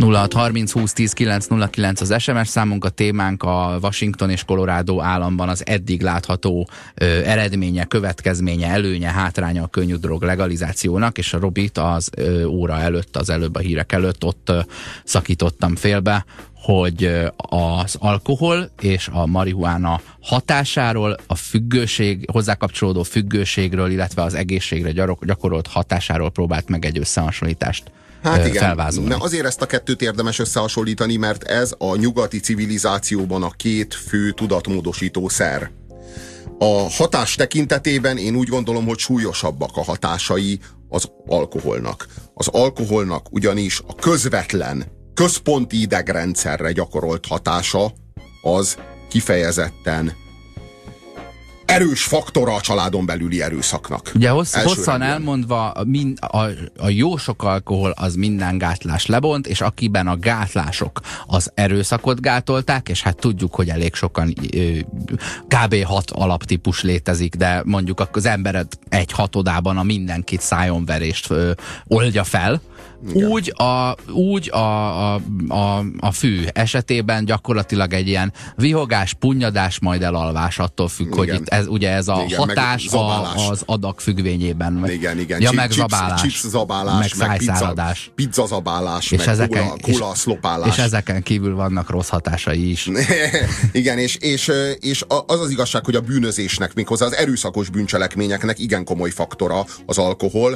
0630 20 10 909 az SMS számunk, a témánk a Washington és Colorado államban az eddig látható eredménye, következménye, előnye, hátránya a könnyű drog legalizációnak, és a Robit az óra előtt, az előbb a hírek előtt ott szakítottam félbe, hogy az alkohol és a marihuána hatásáról, a függőség, hozzá kapcsolódó függőségről, illetve az egészségre gyakorolt hatásáról próbált meg egy összehasonlítást felvázolni. Mert azért ezt a kettőt érdemes összehasonlítani, mert ez a nyugati civilizációban a két fő tudatmódosító szer. A hatás tekintetében én úgy gondolom, hogy súlyosabbak a hatásai az alkoholnak. Az alkoholnak ugyanis a közvetlen, központi idegrendszerre gyakorolt hatása az kifejezetten erős faktora a családon belüli erőszaknak. Ugye hosszan elmondva, a jó sok alkohol az minden gátlás lebont, és akiben a gátlások az erőszakot gátolták, és hát tudjuk, hogy elég sokan kb. 6 alaptípus létezik, de mondjuk az embered 1/6 a mindenkit szájonverést oldja fel. Igen. Úgy a fű esetében gyakorlatilag egy ilyen vihogás, punnyadás, majd elalvás, attól függ, igen, hogy itt ez a igen, hatás az adag függvényében. Igen. Ja, meg zabálás. Chips zabálás, meg pizza zabálás, és meg kóla szlopálás. És ezeken kívül vannak rossz hatásai is. Igen, és az igazság, hogy a bűnözésnek, méghozzá az erőszakos bűncselekményeknek igen komoly faktora az alkohol,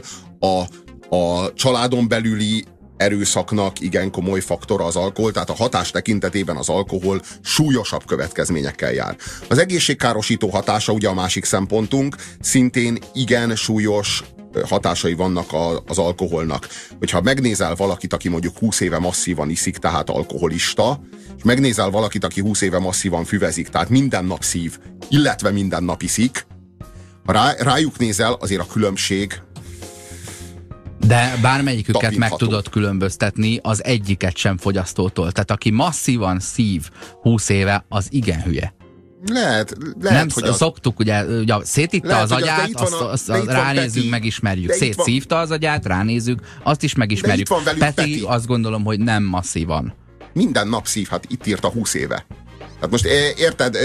a családon belüli erőszaknak igen komoly faktora az alkohol, tehát a hatás tekintetében az alkohol súlyosabb következményekkel jár. Az egészségkárosító hatása ugye a másik szempontunk, szintén igen súlyos hatásai vannak az alkoholnak. Hogyha megnézel valakit, aki mondjuk 20 éve masszívan iszik, tehát alkoholista, és megnézel valakit, aki 20 éve masszívan füvezik, tehát minden nap szív, illetve minden nap iszik, ha rájuk nézel, azért a különbség. De bármelyiküket meg tudod különböztetni, az egyiket sem fogyasztótól. Tehát aki masszívan szív 20 éve, az igen hülye. Lehet, nem hogy szoktuk, ugye szétitta az agyát, azt ránézünk, megismerjük. Szétszívta az agyát, ránézzük, azt is megismerjük. Peti azt gondolom, hogy nem masszívan. Minden nap szív, hát itt írta 20 éve. Hát most érted?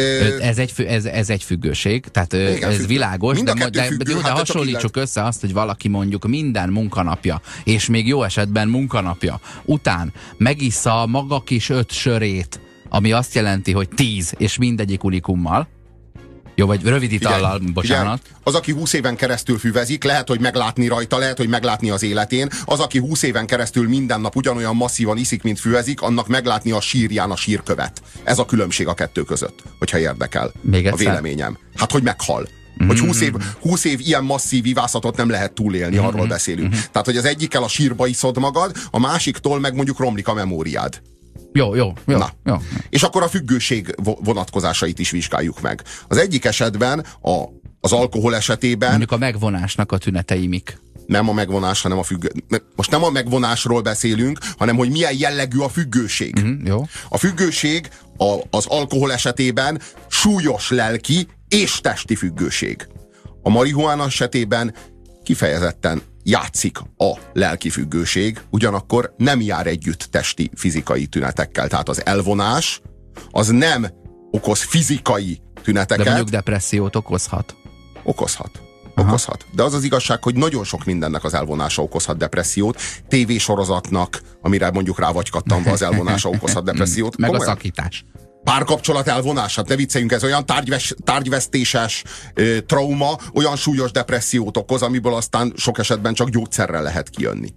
Ez egy függőség, tehát igen, ez világos, de hasonlítsuk össze azt, hogy valaki mondjuk minden munkanapja, és még jó esetben munkanapja után megissza maga kis 5 sörét, ami azt jelenti, hogy 10, és mindegyik unikummal. Jó, vagy rövid itallal, bocsánat. Igen. Az, aki 20 éven keresztül füvezik, lehet, hogy meglátni rajta, lehet, hogy meglátni az életén. Az, aki 20 éven keresztül minden nap ugyanolyan masszívan iszik, mint füvezik, annak meglátni a sírján a sírkövet. Ez a különbség a kettő között, hogyha érdekel a véleményem. Hát, hogy meghal. Hogy 20 év ilyen masszív ivászatot nem lehet túlélni, arról beszélünk. Tehát, hogy az egyikkel a sírba iszod magad, a másiktól meg mondjuk romlik a memóriád. Jó. És akkor a függőség vonatkozásait is vizsgáljuk meg. Az egyik esetben, az alkohol esetében... Mondjuk a megvonásnak a tünetei mik? Nem a megvonás, hanem a Most nem a megvonásról beszélünk, hanem hogy milyen jellegű a függőség. Jó. A függőség az alkohol esetében súlyos lelki és testi függőség. A marihuána esetében kifejezetten játszik a lelki függőség, ugyanakkor nem jár együtt testi, fizikai tünetekkel. Tehát az elvonás az nem okoz fizikai tüneteket. De mondjuk depressziót okozhat. Okozhat. De az az igazság, hogy nagyon sok mindennek az elvonása okozhat depressziót. TV-sorozatnak, amire mondjuk rá vagy kattanva, az elvonása okozhat depressziót. Meg a szakítás. Párkapcsolat elvonás, hát ne vicceljünk, ez olyan tárgyvesztéses trauma, olyan súlyos depressziót okoz, amiből aztán sok esetben csak gyógyszerrel lehet kijönni.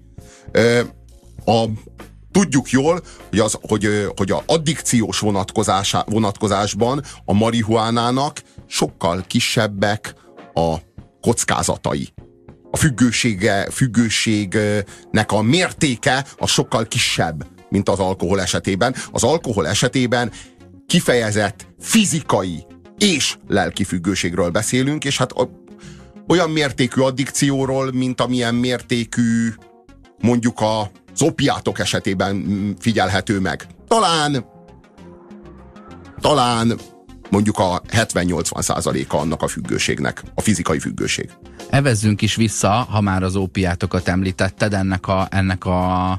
Tudjuk jól, hogy a addikciós vonatkozásban a marihuánának sokkal kisebbek a kockázatai. A függőségnek a mértéke a sokkal kisebb, mint az alkohol esetében. Az alkohol esetében kifejezett fizikai és lelki függőségről beszélünk, és hát olyan mértékű addikcióról, mint amilyen mértékű mondjuk az opiátok esetében figyelhető meg. Talán mondjuk a 70-80%-a annak a függőségnek, a fizikai függőség. Evezzünk is vissza, ha már az ópiátokat említetted, ennek a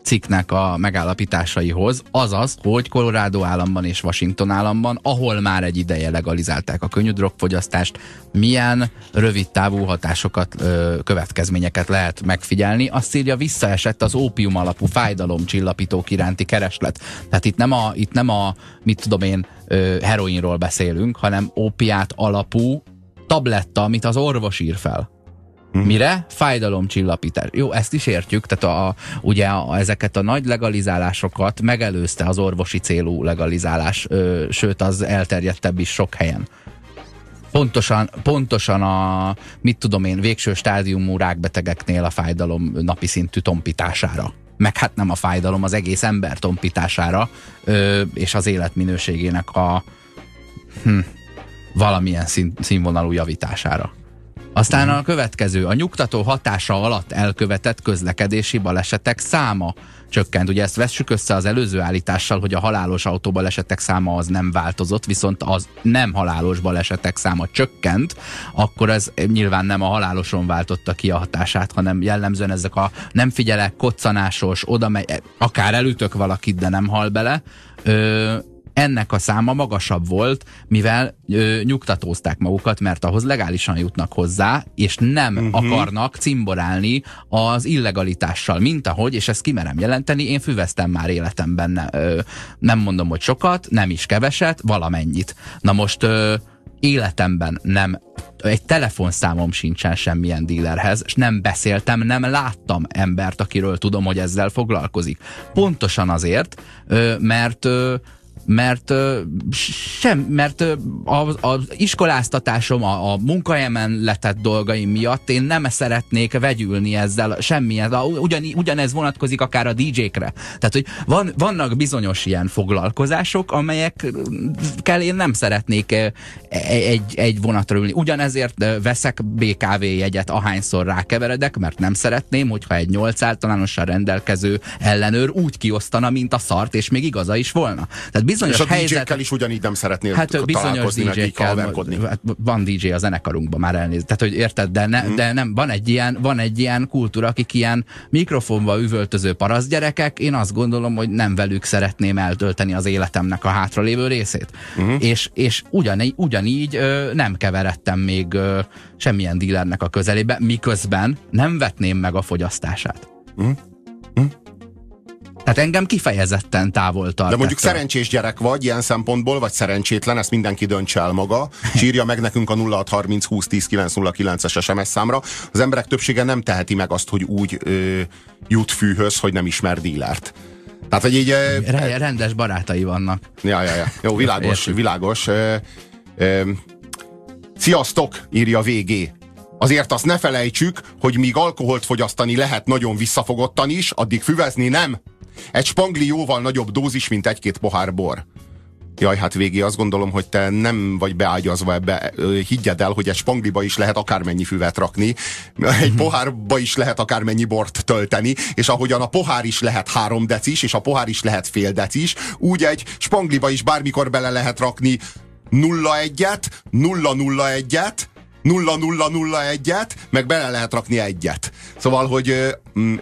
cikknek a megállapításaihoz, azaz, hogy Colorado államban és Washington államban, ahol már egy ideje legalizálták a könnyű drogfogyasztást, milyen rövid távú hatásokat, következményeket lehet megfigyelni. Azt írja, visszaesett az ópium alapú fájdalomcsillapítók iránti kereslet. Tehát itt nem a mit tudom én, heroinról beszélünk, hanem ópiát alapú tabletta, amit az orvos ír fel. Mire? Fájdalomcsillapítás. Jó, ezt is értjük, tehát ezeket a nagy legalizálásokat megelőzte az orvosi célú legalizálás, sőt az elterjedtebb is sok helyen. Pontosan a, mit tudom én, végső stádiumú rákbetegeknél a fájdalom napi szintű tompítására. Meg hát nem a fájdalom, az egész ember tompítására, és az életminőségének a valamilyen színvonalú javítására. Aztán a következő, a nyugtató hatása alatt elkövetett közlekedési balesetek száma csökkent. Ugye ezt vessük össze az előző állítással, hogy a halálos autóbalesetek száma az nem változott, viszont az nem halálos balesetek száma csökkent, akkor ez nyilván nem a haláloson váltotta ki a hatását, hanem jellemzően ezek a nem figyelek, koccanásos, oda megy, akár elütök valakit, de nem hal bele, ennek a száma magasabb volt, mivel nyugtatózták magukat, mert ahhoz legálisan jutnak hozzá, és nem akarnak cimborálni az illegalitással, mint ahogy, és ezt kimerem jelenteni, én füveztem már életemben, nem mondom, hogy sokat, nem is keveset, valamennyit. Na most életemben nem, egy telefonszámom sincsen semmilyen dílerhez, és nem beszéltem, nem láttam embert, akiről tudom, hogy ezzel foglalkozik. Pontosan azért, mert az iskoláztatásom, a munkahelyemen letett dolgaim miatt én nem szeretnék vegyülni ezzel semmilyen. Ugyanez vonatkozik akár a DJ-kre. Tehát, hogy vannak bizonyos ilyen foglalkozások, amelyekkel én nem szeretnék egy vonatra ülni. Ugyanezért veszek BKV jegyet, ahányszor rákeveredek, mert nem szeretném, hogyha egy 8 általánossal rendelkező ellenőr úgy kiosztana, mint a szart, és még igaza is volna. Tehát bizonyos és a DJ-kkel is ugyanígy nem szeretnél találkozni nekik, haverkodni. Van DJ a zenekarunkban, már elnézést. Tehát, hogy érted, de nem, van egy ilyen kultúra, akik ilyen mikrofonba üvöltöző parasztgyerekek, én azt gondolom, hogy nem velük szeretném eltölteni az életemnek a hátralévő részét. És ugyanígy nem keveredtem még semmilyen dílernek a közelébe, miközben nem vetném meg a fogyasztását. Tehát engem kifejezetten távol tart. De mondjuk szerencsés gyerek vagy ilyen szempontból, vagy szerencsétlen, ezt mindenki döntse el maga. Sírja meg nekünk a 0630 20 10 909-es SMS számra. Az emberek többsége nem teheti meg azt, hogy úgy jut fűhöz, hogy nem ismer dílert. Tehát, hogy így... rendes barátai vannak. Ja. Jó, világos. Sziasztok, írja VG. Azért azt ne felejtsük, hogy míg alkoholt fogyasztani lehet nagyon visszafogottan is, addig füvezni nem. Egy spangli jóval nagyobb dózis, mint egy-két pohár bor. Jaj, hát végé azt gondolom, hogy te nem vagy beágyazva ebbe. Higgyed el, hogy egy spangliba is lehet akármennyi füvet rakni, egy pohárba is lehet akármennyi bort tölteni, és ahogyan a pohár is lehet 3 decis, és a pohár is lehet fél decis, úgy egy spangliba is bármikor bele lehet rakni 0,1-et, 0,01-et, 0,001-et, meg bele lehet rakni 1-et. Szóval, hogy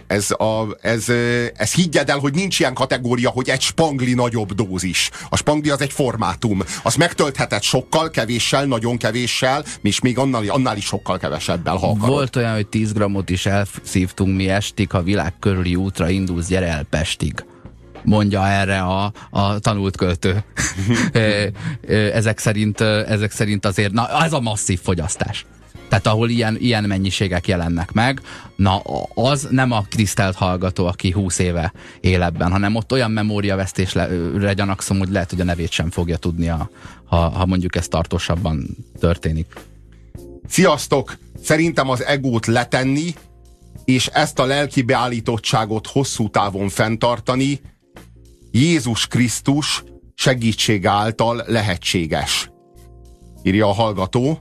ez higgyed el, hogy nincs ilyen kategória, hogy egy spangli nagyobb dózis. A spangli az egy formátum. Azt megtöltheted sokkal, kevéssel, nagyon kevéssel, és még annál is sokkal kevesebbel, ha akarod. Volt olyan, hogy 10 grammot is elszívtunk mi estig, ha világ körüli útra indulsz, gyere el Pestig. Mondja erre a tanult költő. Ezek szerint azért, na ez a masszív fogyasztás. Tehát ahol ilyen mennyiségek jelennek meg, na az nem a tisztelt hallgató, aki 20 éve él ebben, hanem ott olyan memóriavesztésre gyanakszom, hogy lehet, hogy a nevét sem fogja tudni, ha mondjuk ez tartósabban történik. Sziasztok! Szerintem az egót letenni, és ezt a lelki beállítottságot hosszú távon fenntartani Jézus Krisztus segítsége által lehetséges. Írja a hallgató.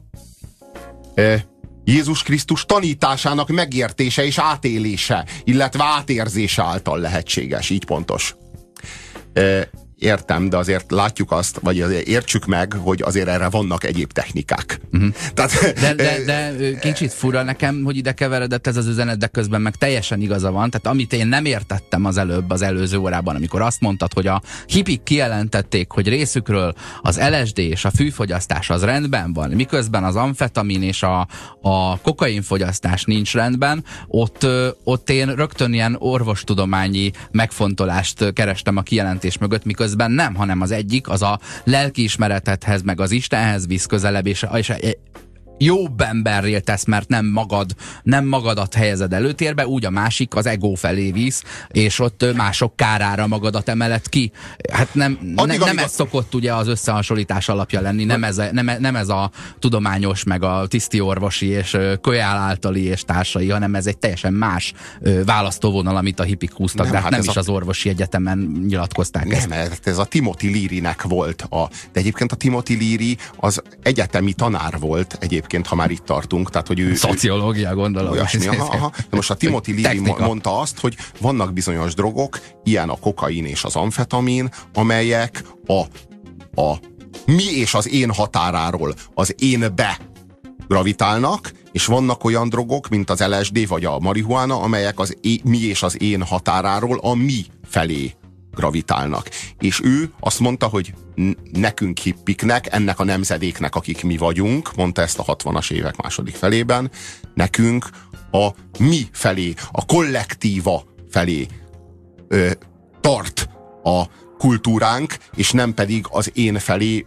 Jézus Krisztus tanításának megértése és átélése, illetve átérzése által lehetséges. Így pontos. értem, de azért látjuk azt, vagy azért értsük meg, hogy azért erre vannak egyéb technikák. Tehát, de kicsit fura nekem, hogy ide keveredett ez az üzenet, de közben meg teljesen igaza van. Tehát amit én nem értettem az előző órában, amikor azt mondtad, hogy a hippik kijelentették, hogy részükről az LSD és a fűfogyasztás az rendben van, miközben az amfetamin és a kokainfogyasztás nincs rendben, ott én rögtön ilyen orvostudományi megfontolást kerestem a kijelentés mögött, miközben nem, hanem az egyik, az a lelkiismeretedhez, meg az Istenhez visz közelebb, és jobb emberré tesz, mert nem magadat helyezed előtérbe, úgy a másik az ego felé visz, és ott mások kárára magadat emeled ki. Hát nem ez szokott ugye az összehasonlítás alapja lenni, nem ez a tudományos, meg a tisztiorvosi és Kölyál általi és társai, hanem ez egy teljesen más választóvonal, amit a hippik húztak, de hát nem is az orvosi egyetemen nyilatkozták ezt. Nem, ez a Timothy Leary-nek volt. De egyébként a Timothy Leary az egyetemi tanár volt egyébként, ha már itt tartunk. Tehát, hogy ő, szociológia, gondolom. Olyasmi, aha. De most a Timothy Leary mondta azt, hogy vannak bizonyos drogok, ilyen a kokain és az amfetamin, amelyek a mi és az én határáról az énbe gravitálnak, és vannak olyan drogok, mint az LSD vagy a marihuána, amelyek mi és az én határáról a mi felé gravitálnak. És ő azt mondta, hogy nekünk hippiknek, ennek a nemzedéknek, akik mi vagyunk, mondta ezt a 60-as évek második felében, nekünk a mi felé, a kollektíva felé tart a kultúránk, és nem pedig az én felé,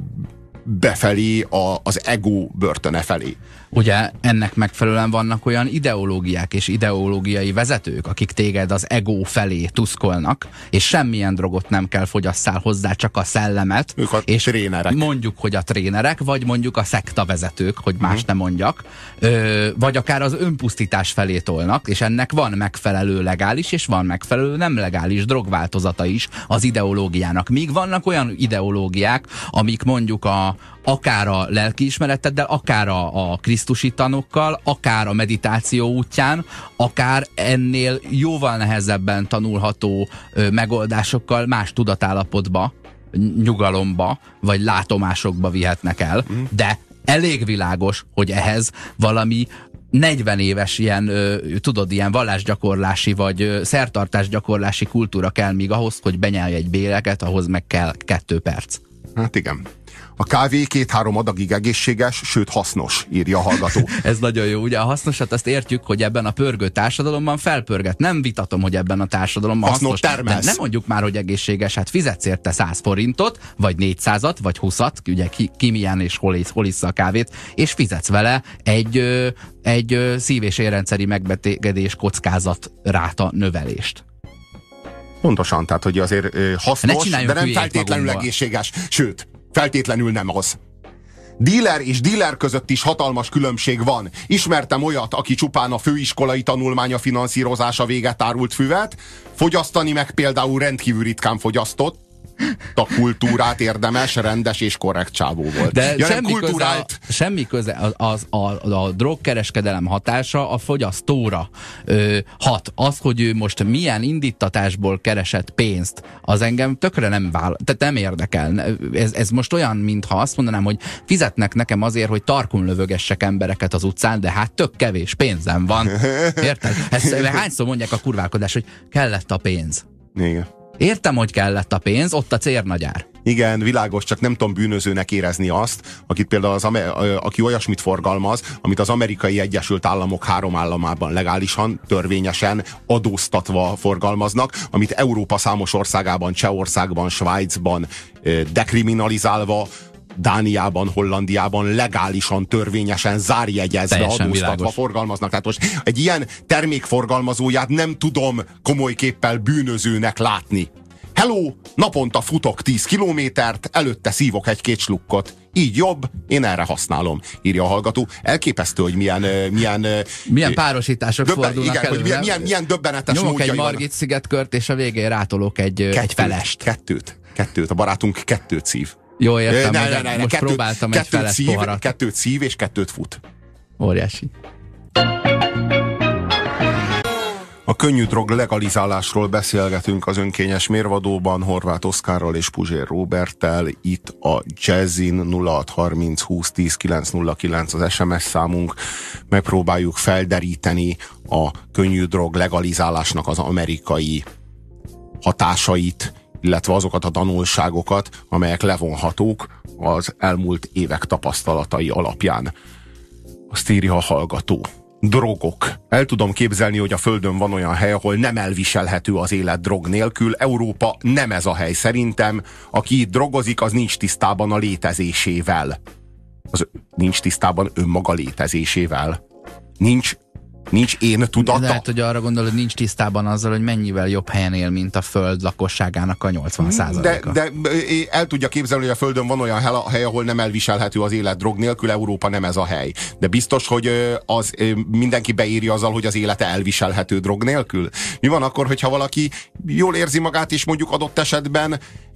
befelé, az ego börtöne felé. Ugye ennek megfelelően vannak olyan ideológiák és ideológiai vezetők, akik téged az ego felé tuszkolnak, és semmilyen drogot nem kell fogyasszál hozzá, csak a szellemet. Ők a és trénerek. Mondjuk, hogy a trénerek, vagy mondjuk a szekta vezetők, hogy más nem mondjak, vagy akár az önpusztítás felé tolnak, és ennek van megfelelő legális, és van megfelelő nem legális drogváltozata is az ideológiának. Míg vannak olyan ideológiák, amik mondjuk akár a lelkiismereteddel, akár a krisztusi tanokkal, akár a meditáció útján, akár ennél jóval nehezebben tanulható megoldásokkal más tudatállapotba, nyugalomba, vagy látomásokba vihetnek el, de elég világos, hogy ehhez valami 40 éves ilyen, ilyen vallásgyakorlási vagy szertartásgyakorlási kultúra kell még ahhoz, hogy benyelj egy béleget, ahhoz meg kell 2 perc. Hát igen. A kávé 2-3 adagig egészséges, sőt hasznos, írja a hallgató. Ez nagyon jó. Ugye a hasznosat azt értjük, hogy ebben a pörgő társadalomban felpörget. Nem vitatom, hogy ebben a társadalomban hasznos. De nem mondjuk már, hogy egészséges. Hát fizetsz érte 100 forintot, vagy 400-at, vagy 20-at, ugye ki milyen és hol issza a kávét, és fizetsz vele egy szív- és érrendszeri megbetegedés kockázat ráta növelést. Pontosan, tehát hogy azért hasznos, de nem feltétlenül egészséges. Sőt, feltétlenül nem az. Díler és díler között is hatalmas különbség van. Ismertem olyat, aki csupán a főiskolai tanulmánya finanszírozása véget árult füvet, fogyasztani meg például rendkívül ritkán fogyasztott, a kultúrát érdemes, rendes és korrekt csávó volt. De semmi köze a drogkereskedelem hatása a fogyasztóra hat. Az, hogy ő most milyen indítatásból keresett pénzt, az engem tökre nem érdekel. Ez most olyan, mintha azt mondanám, hogy fizetnek nekem azért, hogy tarkon lövögessek embereket az utcán, de hát tök kevés pénzem van. Érted? Hányszor mondják a kurválkodás, hogy kellett a pénz. Igen. Értem, hogy kellett a pénz, ott a cérnagyár. Igen, világos, csak nem tudom bűnözőnek érezni azt, akit például aki olyasmit forgalmaz, amit az Amerikai Egyesült Államok 3 államában legálisan, törvényesen, adóztatva forgalmaznak, amit Európa számos országában, Csehországban, Svájcban dekriminalizálva, Dániában, Hollandiában legálisan, törvényesen, zárjegyezve, teljesen adóztatva világos. forgalmaznak. Tehát most egy ilyen termékforgalmazóját nem tudom komoly képpel bűnözőnek látni. Hello, naponta futok 10 kilométert, előtte szívok 1-2 slukkot. Így jobb, én erre használom, írja a hallgató. Elképesztő, hogy milyen párosítások fordulnak igen, elő. Hogy milyen döbbenetes nyomok módjai egy Margit szigetkört, és a végén rátolok egy felest. Kettőt. A barátunk 2 szív. Jó, értem, most próbáltam egy feles szív, poharat. 2 szív és 2 fut. Óriási. A könnyű drog legalizálásról beszélgetünk az önkényes mérvadóban Horváth Oszkárral és Puzsér Róberttel. Itt a Jazzin 0630 20 10 909 az SMS számunk. Megpróbáljuk felderíteni a könnyű drog legalizálásnak az amerikai hatásait, illetve azokat a tanulságokat, amelyek levonhatók az elmúlt évek tapasztalatai alapján. Azt írja a hallgató. Drogok. El tudom képzelni, hogy a Földön van olyan hely, ahol nem elviselhető az élet drog nélkül. Európa nem ez a hely szerintem. Aki itt drogozik, az nincs tisztában a létezésével. Az nincs tisztában önmaga létezésével. Nincs én tudata. Lehet, hogy arra gondol, hogy nincs tisztában azzal, hogy mennyivel jobb helyen él, mint a Föld lakosságának a 80%-a. De el tudja képzelni, hogy a Földön van olyan hely, ahol nem elviselhető az élet drog nélkül. Európa nem ez a hely. De biztos, hogy mindenki beírja azzal, hogy az élete elviselhető drog nélkül. Mi van akkor, hogyha valaki jól érzi magát, és mondjuk adott esetben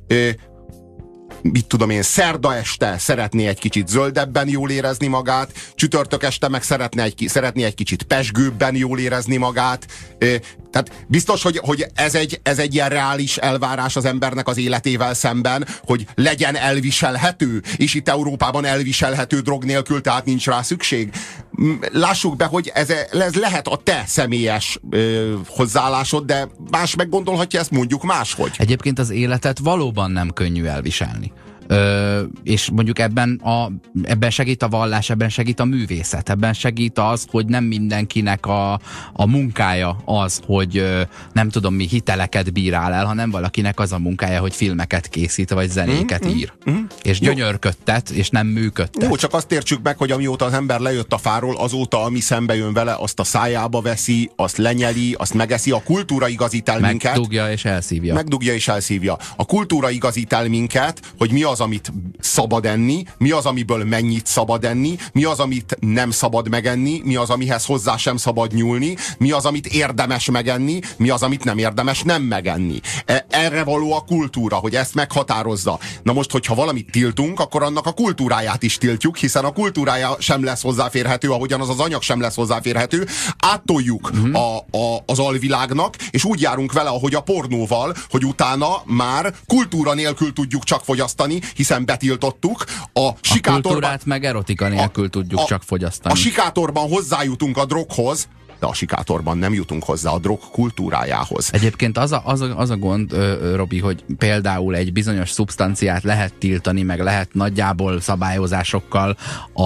mit tudom én, szerda este szeretné egy kicsit zöldebben jól érezni magát, csütörtök este meg szeretné egy kicsit pezsgőbben jól érezni magát. Tehát biztos, hogy ez egy ilyen reális elvárás az embernek az életével szemben, hogy legyen elviselhető, és itt Európában elviselhető drog nélkül, tehát nincs rá szükség. Lássuk be, hogy ez lehet a te személyes hozzáállásod, de más meggondolhatja ezt mondjuk máshogy. Egyébként az életet valóban nem könnyű elviselni. És mondjuk ebben segít a vallás, ebben segít a művészet, ebben segít az, hogy nem mindenkinek a munkája az, hogy nem tudom mi hiteleket bírál el, hanem valakinek az a munkája, hogy filmeket készít, vagy zenéket ír. És gyönyörködtet, és nem működtet. Jó, csak azt értsük meg, hogy amióta az ember lejött a fáról, azóta, ami szembe jön vele, azt a szájába veszi, azt lenyeli, azt megeszi. A kultúra igazít el minket. Megdugja és elszívja. A kultúra igazít el minket, hogy mi az, amit szabad enni, mi az, amiből mennyit szabad enni, mi az, amit nem szabad megenni, mi az, amihez hozzá sem szabad nyúlni, mi az, amit érdemes megenni, mi az, amit nem érdemes nem megenni. Erre való a kultúra, hogy ezt meghatározza. Na most, hogyha valamit tiltunk, akkor annak a kultúráját is tiltjuk, hiszen a kultúrája sem lesz hozzáférhető, ahogyan az anyag sem lesz hozzáférhető. Áttoljuk az alvilágnak, és úgy járunk vele, ahogy a pornóval, hogy utána már kultúra nélkül tudjuk csak fogyasztani, hiszen betiltottuk. A kultúrát meg erotika nélkül tudjuk csak fogyasztani. A sikátorban hozzájutunk a droghoz, de a sikátorban nem jutunk hozzá a drog kultúrájához. Egyébként az a gond, Robi, hogy például egy bizonyos szubstanciát lehet tiltani, meg lehet nagyjából szabályozásokkal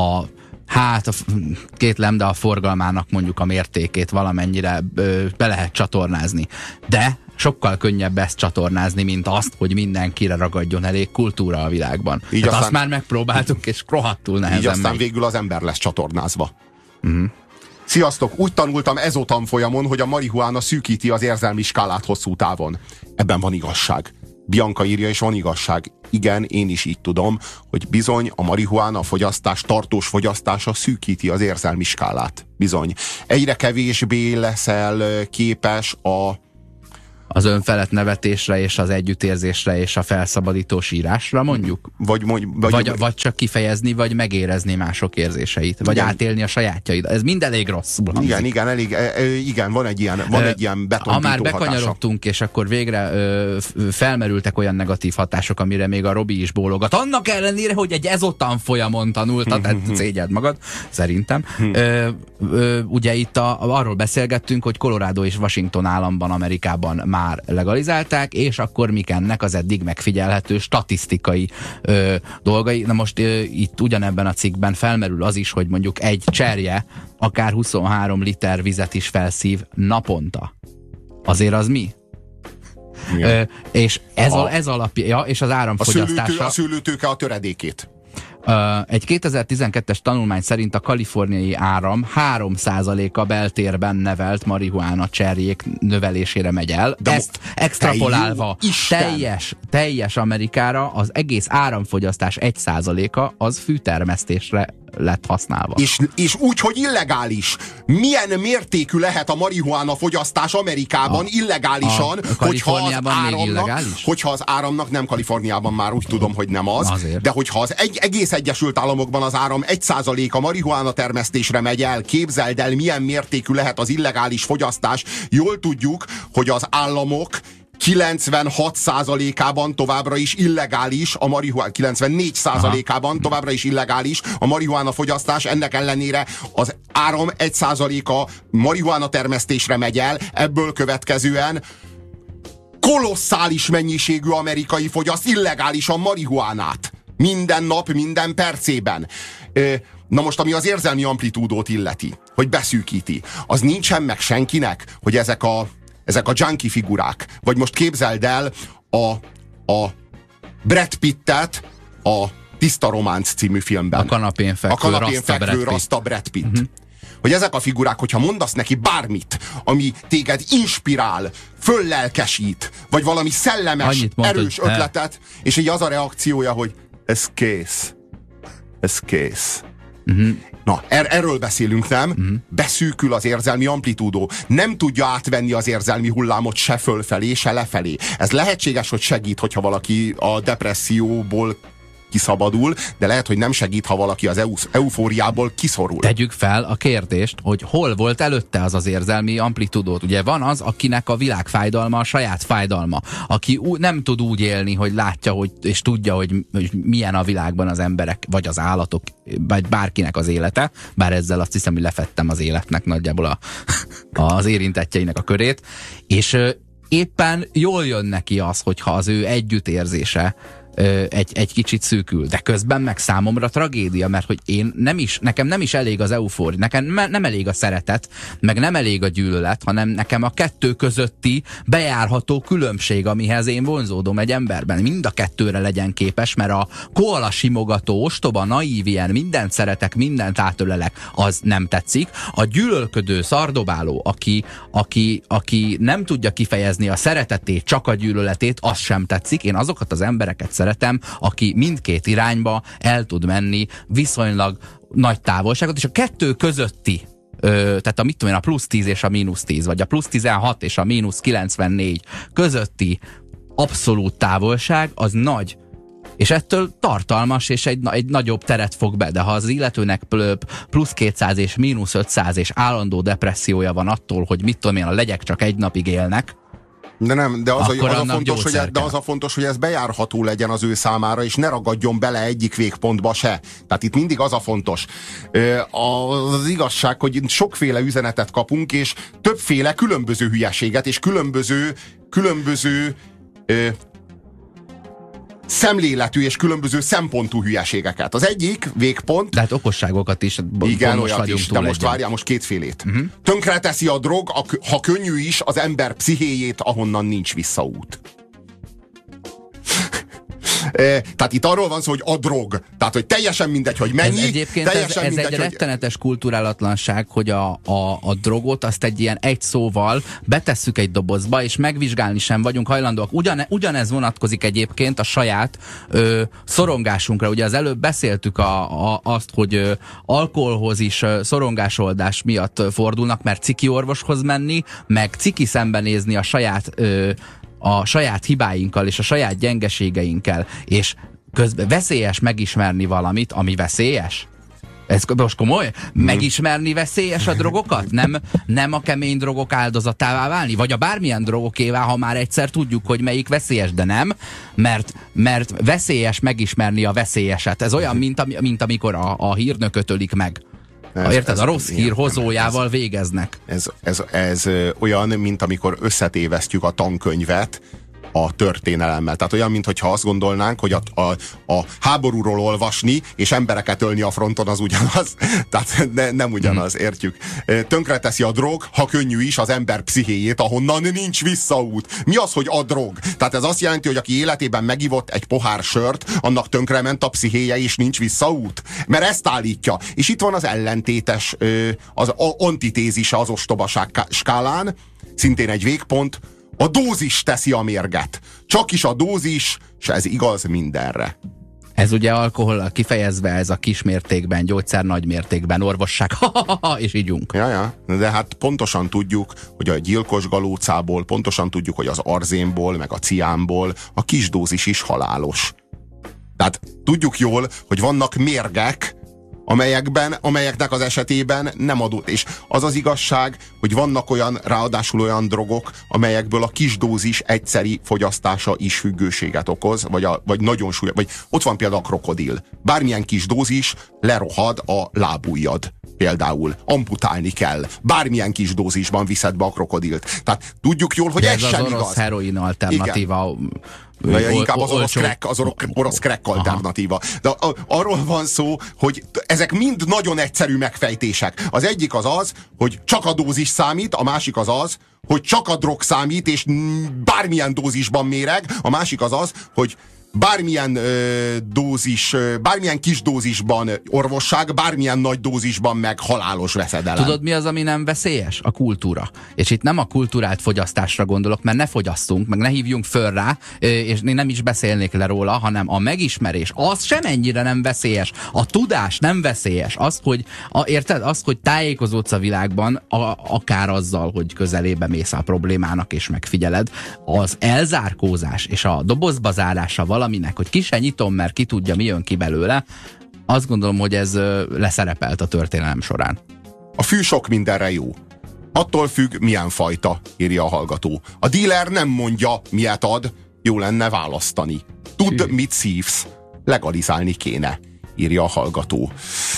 kétlem, de a forgalmának mondjuk a mértékét valamennyire be lehet csatornázni. De sokkal könnyebb ezt csatornázni, mint azt, hogy mindenkire ragadjon elég kultúra a világban. Így aztán, azt már megpróbáltuk, és rohadtul nehezen így aztán megy. végül az ember lesz csatornázva. Sziasztok! Úgy tanultam ezotanfolyamon, hogy a marihuána szűkíti az érzelmi skálát hosszú távon. Ebben van igazság. Bianca írja, és van igazság. Igen, én is így tudom, hogy bizony a marihuána fogyasztás, tartós fogyasztása szűkíti az érzelmi skálát. Bizony. Egyre kevésbé leszel képes az önfelett nevetésre és az együttérzésre és a felszabadító sírásra, mondjuk? Vagy csak kifejezni, vagy megérezni mások érzéseit, vagy igen, átélni a sajátjaid. Ez mind elég rosszul hangzik. Igen, van egy ilyen betontító ha már bekanyarodtunk, és akkor végre felmerültek olyan negatív hatások, amire még a Robi is bólogat. Annak ellenére, hogy egy ezotanfolyamon tanulta, tehát szégyeld magad, szerintem. Ugye itt arról beszélgettünk, hogy Colorado és Washington államban, Amerikában már legalizálták, és akkor mik ennek az eddig megfigyelhető statisztikai dolgai. Na most itt ugyanebben a cikkben felmerül az is, hogy mondjuk egy cserje akár 23 liter vizet is felszív naponta. Azért az mi? És ez alapja, és az áramfogyasztása... A szőlőtőke a töredékét. Egy 2012-es tanulmány szerint a kaliforniai áram 3%-a beltérben nevelt marihuána cserjék növelésére megy el. De ezt extrapolálva teljes Amerikára az egész áramfogyasztás 1%-a az fűtermesztésre lett használva. És úgy, hogy illegális. Milyen mértékű lehet a marihuána fogyasztás Amerikában illegálisan, hogyha az áramnak, nem Kaliforniában már úgy tudom, hogy nem az, azért. De hogyha az egész Egyesült Államokban az áram 1%-a marihuána termesztésre megy el, képzeld el, milyen mértékű lehet az illegális fogyasztás. Jól tudjuk, hogy az államok 96%-ában továbbra is illegális a marihuána, 94%-ában továbbra is illegális a marihuána fogyasztás, ennek ellenére az áram 1%-a marihuána termesztésre megy el, ebből következően kolosszális mennyiségű amerikai fogyaszt illegálisan marihuánát. Minden nap, minden percében. Na most, ami az érzelmi amplitúdót illeti, hogy beszűkíti, az nincsen meg senkinek, hogy ezek a junkie figurák. Vagy most képzeld el a Brad Pittet a Tiszta Románc című filmben. A kanapén fekvő rasta Brad Pitt. Hogy ezek a figurák, hogyha mondasz neki bármit, ami téged inspirál, föllelkesít, vagy valami szellemes, erős ötletet, és így az a reakciója, hogy ez kész. Ez kész. Na, erről beszélünk, nem? Beszűkül az érzelmi amplitúdó. Nem tudja átvenni az érzelmi hullámot se fölfelé, se lefelé. Ez lehetséges, hogy segít, hogyha valaki a depresszióból kiszabadul, de lehet, hogy nem segít, ha valaki az eufóriából kiszorul. Tegyük fel a kérdést, hogy hol volt előtte az érzelmi amplitúdót. Ugye van az, akinek a világ fájdalma a saját fájdalma. Aki nem tud úgy élni, hogy látja, és tudja, hogy milyen a világban az emberek, vagy az állatok, vagy bárkinek az élete. Bár ezzel azt hiszem, hogy lefettem az életnek nagyjából az érintettjeinek a körét. És éppen jól jön neki az, hogyha az ő együttérzése egy kicsit szűkül, de közben meg számomra tragédia, mert hogy nekem nem is elég az eufória, nekem nem elég a szeretet, meg nem elég a gyűlölet, hanem nekem a kettő közötti bejárható különbség, amihez én vonzódom egy emberben. Mind a kettőre legyen képes, mert a koala simogató, ostoba, naív ilyen, mindent szeretek, mindent átölelek, az nem tetszik. A gyűlölködő, szardobáló, aki nem tudja kifejezni a szeretetét, csak a gyűlöletét, az sem tetszik. Én azokat az embereket szeretem, aki mindkét irányba el tud menni viszonylag nagy távolságot, és a kettő közötti, tehát a plusz 10 és a mínusz 10, vagy a plusz 16 és a mínusz 94 közötti abszolút távolság, az nagy. És ettől tartalmas, és egy nagyobb teret fog be, de ha az illetőnek plusz 200 és mínusz 500 és állandó depressziója van attól, hogy mit tudom én, a legyek csak egy napig élnek, de az a fontos, hogy ez bejárható legyen az ő számára, és ne ragadjon bele egyik végpontba se. Tehát itt mindig az a fontos. Az igazság, hogy sokféle üzenetet kapunk, és többféle különböző hülyeséget, és különböző szemléletű és különböző szempontú hülyeségeket. Az egyik végpont... De hát okosságokat is. Igen, olyat is, de most várjál, most kétfélét. Tönkreteszi a drog, ha könnyű is, az ember pszichéjét, ahonnan nincs visszaút. Tehát itt arról van szó, hogy a drog. Tehát, hogy teljesen mindegy, hogy mennyi. Ez egy rettenetes kulturálatlanság, hogy a drogot azt egy szóval betesszük egy dobozba, és megvizsgálni sem vagyunk hajlandóak. Ugyanez vonatkozik egyébként a saját szorongásunkra. Ugye az előbb beszéltük azt, hogy alkoholhoz is szorongásoldás miatt fordulnak, mert ciki orvoshoz menni, meg ciki szembenézni a saját hibáinkkal és a saját gyengeségeinkkel, és közben veszélyes megismerni valamit, ami veszélyes. Ez most komoly? Megismerni veszélyes a drogokat? Nem a kemény drogok áldozatává válni? Vagy a bármilyen drogokévá, ha már egyszer tudjuk, hogy melyik veszélyes, de nem, mert veszélyes megismerni a veszélyeset. Ez olyan, mint amikor a hírnököt ölik meg. Érted? A rossz hír hozójával végeznek. Ez olyan, mint amikor összetévesztjük a tankönyvet a történelemmel. Tehát olyan, mintha azt gondolnánk, hogy a háborúról olvasni és embereket ölni a fronton az ugyanaz. Tehát nem ugyanaz, értjük. Tönkreteszi a drog, ha könnyű is, az ember pszichéjét, ahonnan nincs visszaút. Mi az, hogy a drog? Tehát ez azt jelenti, hogy aki életében megivott egy pohár sört, annak tönkrement a pszichéje és nincs visszaút. Mert ezt állítja. És itt van az ellentétes, az antitézise az ostobaság skálán, szintén egy végpont. A dózis teszi a mérget. Csak is a dózis, és ez igaz mindenre. Ez ugye alkohollal kifejezve, ez a kismértékben, gyógyszer nagymértékben, orvosság, és ígyunk. Ja, de hát pontosan tudjuk, hogy a gyilkos galócából, pontosan tudjuk, hogy az arzénból, meg a ciánból a kis dózis is halálos. Tehát tudjuk jól, hogy vannak mérgek, amelyeknek az esetében nem adott. És az az igazság, hogy vannak ráadásul olyan drogok, amelyekből a kis dózis egyszeri fogyasztása is függőséget okoz, vagy nagyon súlyos. Vagy ott van például a krokodil. Bármilyen kis dózis lerohad a lábujjad. Például amputálni kell. Bármilyen kis dózisban viszed be a krokodilt. Tehát tudjuk jól, hogy ez sem igaz. Ez az orosz heroin alternatíva. Inkább az orosz crack alternatíva. De arról van szó, hogy ezek mind nagyon egyszerű megfejtések. Az egyik az, hogy csak a dózis számít, a másik az, hogy csak a drog számít, és bármilyen dózisban méreg, a másik az, hogy bármilyen bármilyen kis dózisban orvosság, bármilyen nagy dózisban meg halálos veszedelem. Tudod, mi az, ami nem veszélyes? A kultúra. És itt nem a kulturált fogyasztásra gondolok, mert ne fogyasszunk, meg ne hívjunk föl rá, és én nem is beszélnék le róla, hanem a megismerés, az sem ennyire nem veszélyes. A tudás nem veszélyes. Az, hogy érted? Az, hogy tájékozódsz a világban, akár azzal, hogy közelébe mész a problémának és megfigyeled, az elzárkózás és a dobozba zárása valaminek, hogy ki se nyitom, mert ki tudja, mi jön ki belőle, azt gondolom, hogy ez leszerepelt a történelem során. A fű sok mindenre jó. Attól függ, milyen fajta, írja a hallgató. A díler nem mondja, miért ad, jó lenne választani. Tudd, mit szívsz. Legalizálni kéne, írja a hallgató.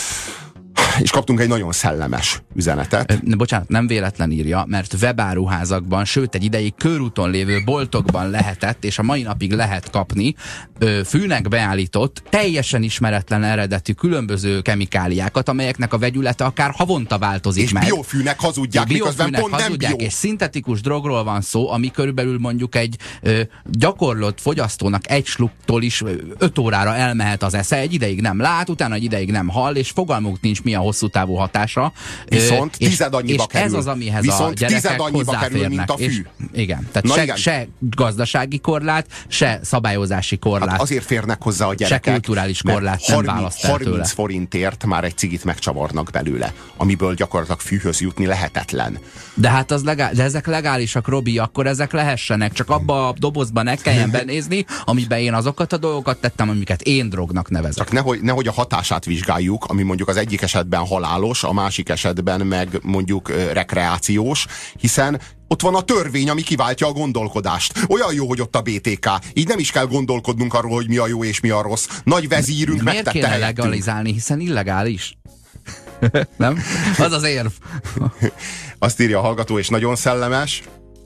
És kaptunk egy nagyon szellemes üzenetet. Bocsánat, nem véletlen írja, mert webáruházakban, sőt egy ideig körúton lévő boltokban lehetett, és a mai napig lehet kapni fűnek beállított, teljesen ismeretlen eredetű különböző kemikáliákat, amelyeknek a vegyülete akár havonta változik és meg. És biofűnek hazudják, miközben pont nem bio. És szintetikus drogról van szó, ami körülbelül mondjuk egy gyakorlott fogyasztónak egy sluktól is 5 órára elmehet az esze, egy ideig nem lát, utána egy ideig nem hall, és fogalmuk nincs, mi a hosszú távú hatása. Viszont tized annyiba kerül. Ez az, amihez a gyerekek hozzáférnek. Mint a fű. Igen. Tehát se gazdasági korlát, se szabályozási korlát. Hát azért férnek hozzá a gyerekek. Se kulturális korlát nem választ el tőle. 30 forintért már egy cigit megcsavarnak belőle, amiből gyakorlatilag fűhöz jutni lehetetlen. De hát de ezek legálisak, Robi, akkor ezek lehessenek, csak abba a dobozban ne kelljen benézni, amiben én azokat a dolgokat tettem, amiket én drognak nevezek. Csak nehogy a hatását vizsgáljuk, ami mondjuk az egyik esetben halálos, a másik esetben meg mondjuk rekreációs, hiszen ott van a törvény, ami kiváltja a gondolkodást. Olyan jó, hogy ott a BTK. Így nem is kell gondolkodnunk arról, hogy mi a jó és mi a rossz. Nagy vezírünk megtette helyettünk. Miért kéne legalizálni, hiszen illegális? Nem? Az az érv. Azt írja a hallgató, és nagyon szellemes.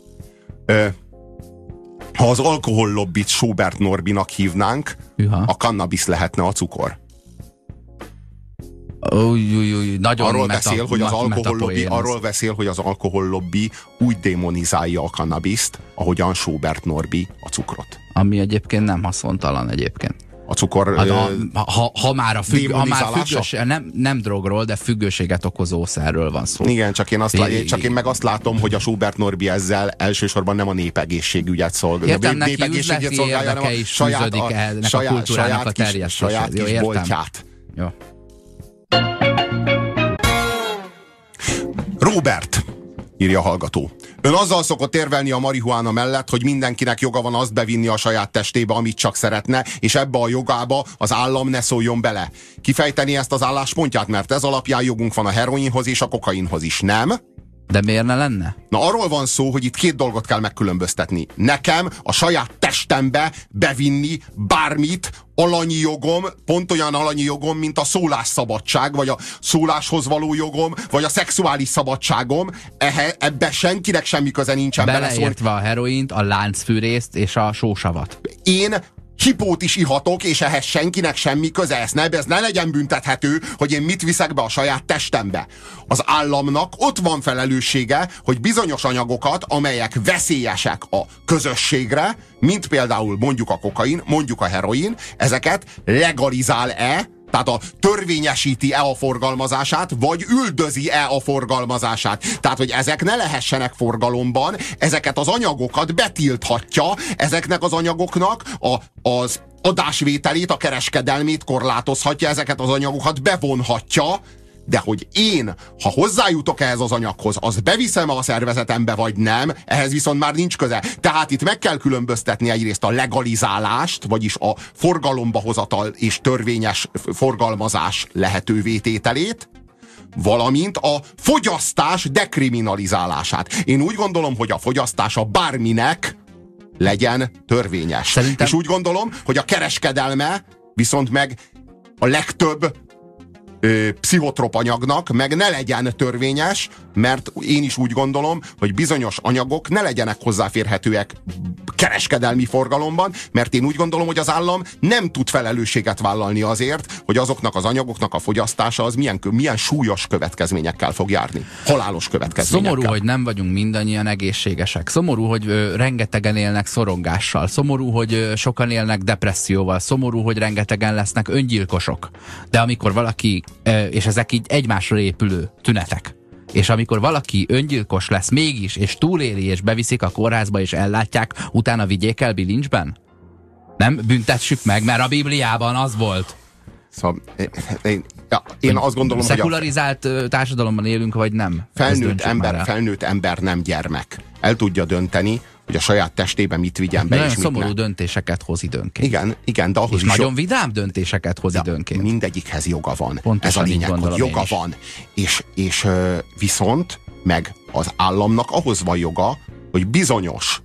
Ha az alkohollobbit Schubert Norbinak hívnánk, a cannabis lehetne a cukor. Nagyon arról beszél, hogy az alkohollobbi úgy démonizálja a kannabiszt, ahogyan Schubert Norbi a cukrot. Ami egyébként nem haszontalan egyébként. A cukor ha már nem drogról, de függőséget okozó szerről van szó. Igen, csak én meg azt látom, hogy a Schubert Norbi ezzel elsősorban nem a népegészségügyet szolgálja. Értem, neki üzleti érdeke is fűződik ennek a kultúrának a terjesztéséhez. Saját kis boltját. Jó. Robert, írja a hallgató. Ön azzal szokott érvelni a marihuána mellett, hogy mindenkinek joga van azt bevinni a saját testébe, amit csak szeretne, és ebbe a jogába az állam ne szóljon bele. Kifejteni ezt az álláspontját, mert ez alapján jogunk van a heroinhoz és a kokainhoz is, nem? De miért ne lenne? Na, arról van szó, hogy itt 2 dolgot kell megkülönböztetni. Nekem a saját testembe bevinni bármit, alanyi jogom, pont olyan alanyi jogom, mint a szólásszabadság, vagy a szóláshoz való jogom, vagy a szexuális szabadságom. Ebbe senkinek semmi köze nincsen beleszólni. Beleértve a heroint, a láncfűrészt és a sósavat. Én hipót is ihatok, és ehhez senkinek semmi köze. Ez ne legyen büntethető, hogy én mit viszek be a saját testembe. Az államnak ott van felelőssége, hogy bizonyos anyagokat, amelyek veszélyesek a közösségre, mint például mondjuk a kokain, mondjuk a heroin, ezeket legalizál-e, tehát törvényesíti-e a forgalmazását, vagy üldözi-e a forgalmazását. Tehát, hogy ezek ne lehessenek forgalomban, ezeket az anyagokat betilthatja, ezeknek az anyagoknak adásvételét, a kereskedelmét korlátozhatja, ezeket az anyagokat bevonhatja, de hogy én, ha hozzájutok ehhez az anyaghoz, azt beviszem a szervezetembe, vagy nem, ehhez viszont már nincs köze. Tehát itt meg kell különböztetni egyrészt a legalizálást, vagyis a forgalomba hozatal és törvényes forgalmazás lehetővé tételét, valamint a fogyasztás dekriminalizálását. Én úgy gondolom, hogy a fogyasztása bárminek legyen törvényes. Szerintem... És úgy gondolom, hogy a kereskedelme viszont meg a legtöbb pszichotrop anyagnak meg ne legyen törvényes, mert én is úgy gondolom, hogy bizonyos anyagok ne legyenek hozzáférhetőek kereskedelmi forgalomban, mert én úgy gondolom, hogy az állam nem tud felelősséget vállalni azért, hogy azoknak az anyagoknak a fogyasztása az milyen súlyos következményekkel fog járni. Halálos következményekkel. Szomorú, hogy nem vagyunk mindannyian egészségesek. Szomorú, hogy rengetegen élnek szorongással. Szomorú, hogy sokan élnek depresszióval. Szomorú, hogy rengetegen lesznek öngyilkosok. De amikor valaki, és ezek így egymásra épülő tünetek, és amikor valaki öngyilkos lesz mégis, és túléli, és beviszik a kórházba, és ellátják, utána vigyék el bilincsben? Nem? Büntessük meg, mert a Bibliában az volt. Szóval én azt gondolom, szekularizált társadalomban élünk, vagy nem? Felnőtt ember nem gyermek. El tudja dönteni, hogy a saját testében mit vigyen be, nagyon és mit szomorú ne. döntéseket hoz időnként. Igen, de ahhoz és is nagyon vidám döntéseket hoz időnként. Mindegyikhez joga van. Pontosan ez a lényeg, hogy joga is. van. És viszont meg az államnak ahhoz van joga, hogy bizonyos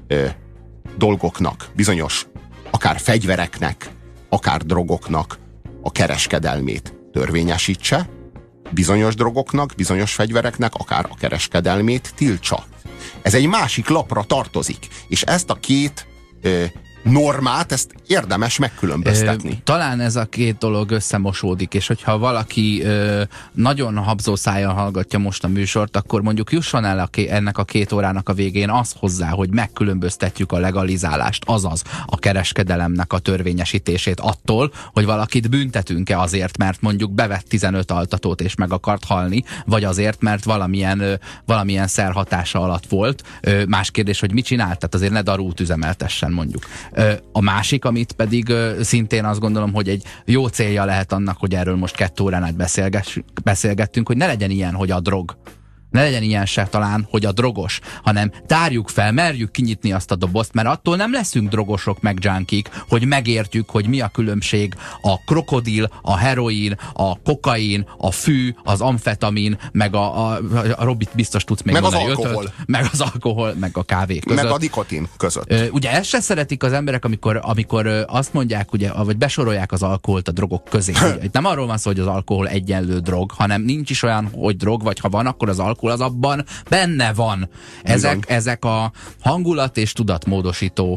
dolgoknak, bizonyos akár fegyvereknek, akár drogoknak a kereskedelmét törvényesítse, bizonyos drogoknak, bizonyos fegyvereknek akár a kereskedelmét tiltsa. Ez egy másik lapra tartozik, és ezt a két normát, ezt érdemes megkülönböztetni. Talán ez a két dolog összemosódik, és hogyha valaki nagyon habzószájjal hallgatja most a műsort, akkor mondjuk jusson el ennek a 2 órának a végén az hozzá, hogy megkülönböztetjük a legalizálást, azaz a kereskedelemnek a törvényesítését attól, hogy valakit büntetünk-e azért, mert mondjuk bevett 15 altatót és meg akart halni, vagy azért, mert valamilyen szer hatása alatt volt. Más kérdés, hogy mit csinált, tehát azért ne darút üzemeltessen mondjuk. A másik, amit pedig szintén azt gondolom, hogy egy jó célja lehet annak, hogy erről most 2 órán át beszélgettünk, hogy ne legyen ilyen, hogy a drog. Ne legyen ilyen se talán, hogy a drogos, hanem tárjuk fel, merjük kinyitni azt a dobozt, mert attól nem leszünk drogosok meg junkik, hogy megértjük, hogy mi a különbség a krokodil, a heroin, a kokain, a fű, az amfetamin, meg a Robit biztos tudsz még meg mondani, az alkohol. Meg az alkohol, meg a kávé között. Meg a nikotin között. Ugye ezt se szeretik az emberek, amikor azt mondják, ugye, vagy besorolják az alkoholt a drogok közé. Ugye, nem arról van szó, hogy az alkohol egyenlő drog, hanem nincs is olyan, hogy drog, vagy ha van, akkor az alkohol az abban benne van. Ezek a hangulat és tudatmódosító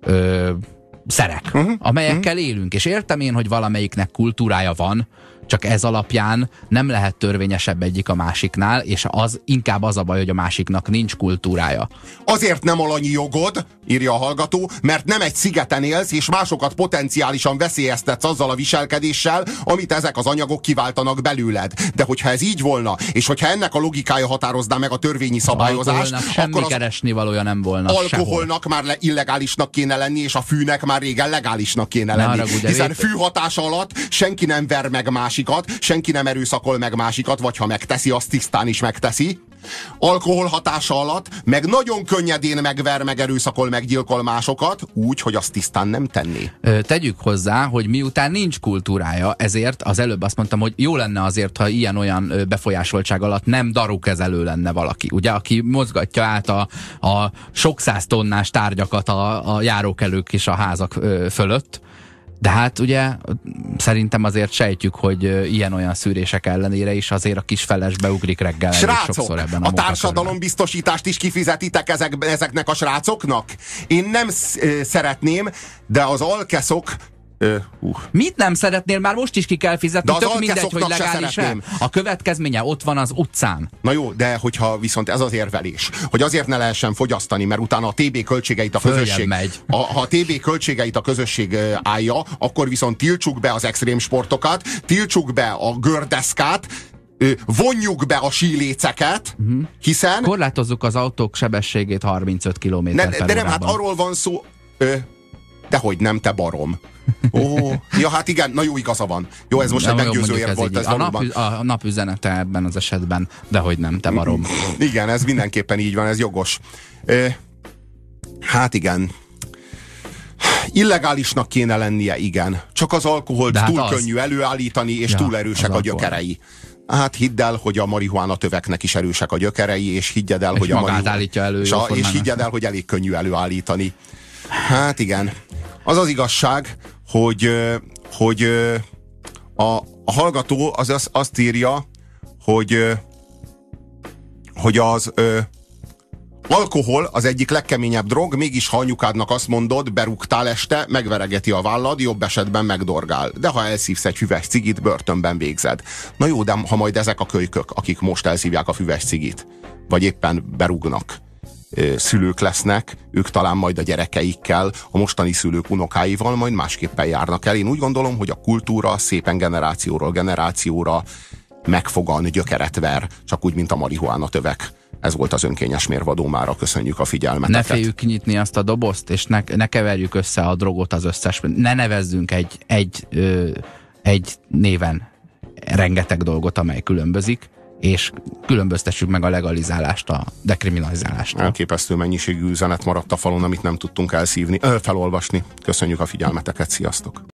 szerek, amelyekkel élünk. És értem én, hogy valamelyiknek kultúrája van, csak ez alapján nem lehet törvényesebb egyik a másiknál, és az inkább az a baj, hogy a másiknak nincs kultúrája. Azért nem alanyi jogod, írja a hallgató, mert nem egy szigeten élsz, és másokat potenciálisan veszélyeztetsz azzal a viselkedéssel, amit ezek az anyagok kiváltanak belőled. De hogyha ez így volna, és hogyha ennek a logikája határozná meg a törvényi szabályozást, akkor keresni valója nem volna. Alkoholnak sehol. már illegálisnak kéne lenni, és a fűnek már régen legálisnak kéne lenni. Hiszen fű hatása alatt senki nem ver meg másikat, senki nem erőszakol meg másikat, vagy ha megteszi, azt tisztán is megteszi. Alkohol hatása alatt meg nagyon könnyedén megver, meg erőszakol, meggyilkol másokat, úgy, hogy azt tisztán nem tenné. Tegyük hozzá, hogy miután nincs kultúrája, ezért az előbb azt mondtam, hogy jó lenne azért, ha ilyen-olyan befolyásoltság alatt nem darukezelő lenne valaki. Ugye, aki mozgatja át a sok száz tonnás tárgyakat a járókelők és a házak fölött. De hát ugye szerintem azért sejtjük, hogy ilyen-olyan szűrések ellenére is azért a kisfeles beugrik reggel. Srácok, sokszor ebben a társadalombiztosítást is kifizetitek ezeknek a srácoknak? Én nem szeretném, de az alkeszok... Mit nem szeretnél? Már most is ki kell fizetni, tök mindegy, hogy legális-e. A következménye ott van az utcán. Na jó, de hogyha viszont ez az érvelés, hogy azért ne lehessen fogyasztani, mert utána a TB költségeit a közösség... Ha a TB költségeit a közösség állja, akkor viszont tiltsuk be az extrém sportokat, tiltsuk be a gördeszkát, vonjuk be a síléceket, hiszen... Korlátozzuk az autók sebességét 35 km/h. De nem, hát arról van szó... Dehogy nem, te barom. Ó, ja, hát igen, na jó, igaza van. Jó, ez most egy meggyőző érv volt, ez valóban. A napüzenete ebben az esetben, dehogy nem, te barom. Igen, ez mindenképpen így van, ez jogos. Hát igen. Illegálisnak kéne lennie, igen. Csak az alkoholt hát túl könnyű előállítani, és túl erősek a gyökerei. Hát hidd el, hogy a marihuána töveknek is erősek a gyökerei, és higgyed el, hogy és higgyed el, hogy elég könnyű előállítani. Hát igen. Az az igazság, hogy a hallgató azt írja, hogy az alkohol az egyik legkeményebb drog, mégis ha anyukádnak azt mondod, berúgtál este, megveregeti a vállad, jobb esetben megdorgál. De ha elszívsz egy füves cigit, börtönben végzed. Na jó, de ha majd ezek a kölykök, akik most elszívják a füves cigit, vagy éppen berúgnak, szülők lesznek, ők talán majd a gyerekeikkel, a mostani szülők unokáival majd másképpen járnak el. Én úgy gondolom, hogy a kultúra szépen generációról generációra megfogan, gyökeret ver, csak úgy, mint a marihuána tövek. Ez volt az önkényes mérvadó mára. Köszönjük a figyelmeteket. Ne féljük kinyitni azt a dobozt, és ne keverjük össze a drogot az összes. Ne nevezzünk egy néven rengeteg dolgot, amely különbözik, és különböztessük meg a legalizálást a dekriminalizálást. Elképesztő mennyiségű üzenet maradt a falon, amit nem tudtunk felolvasni. Köszönjük a figyelmeteket, sziasztok!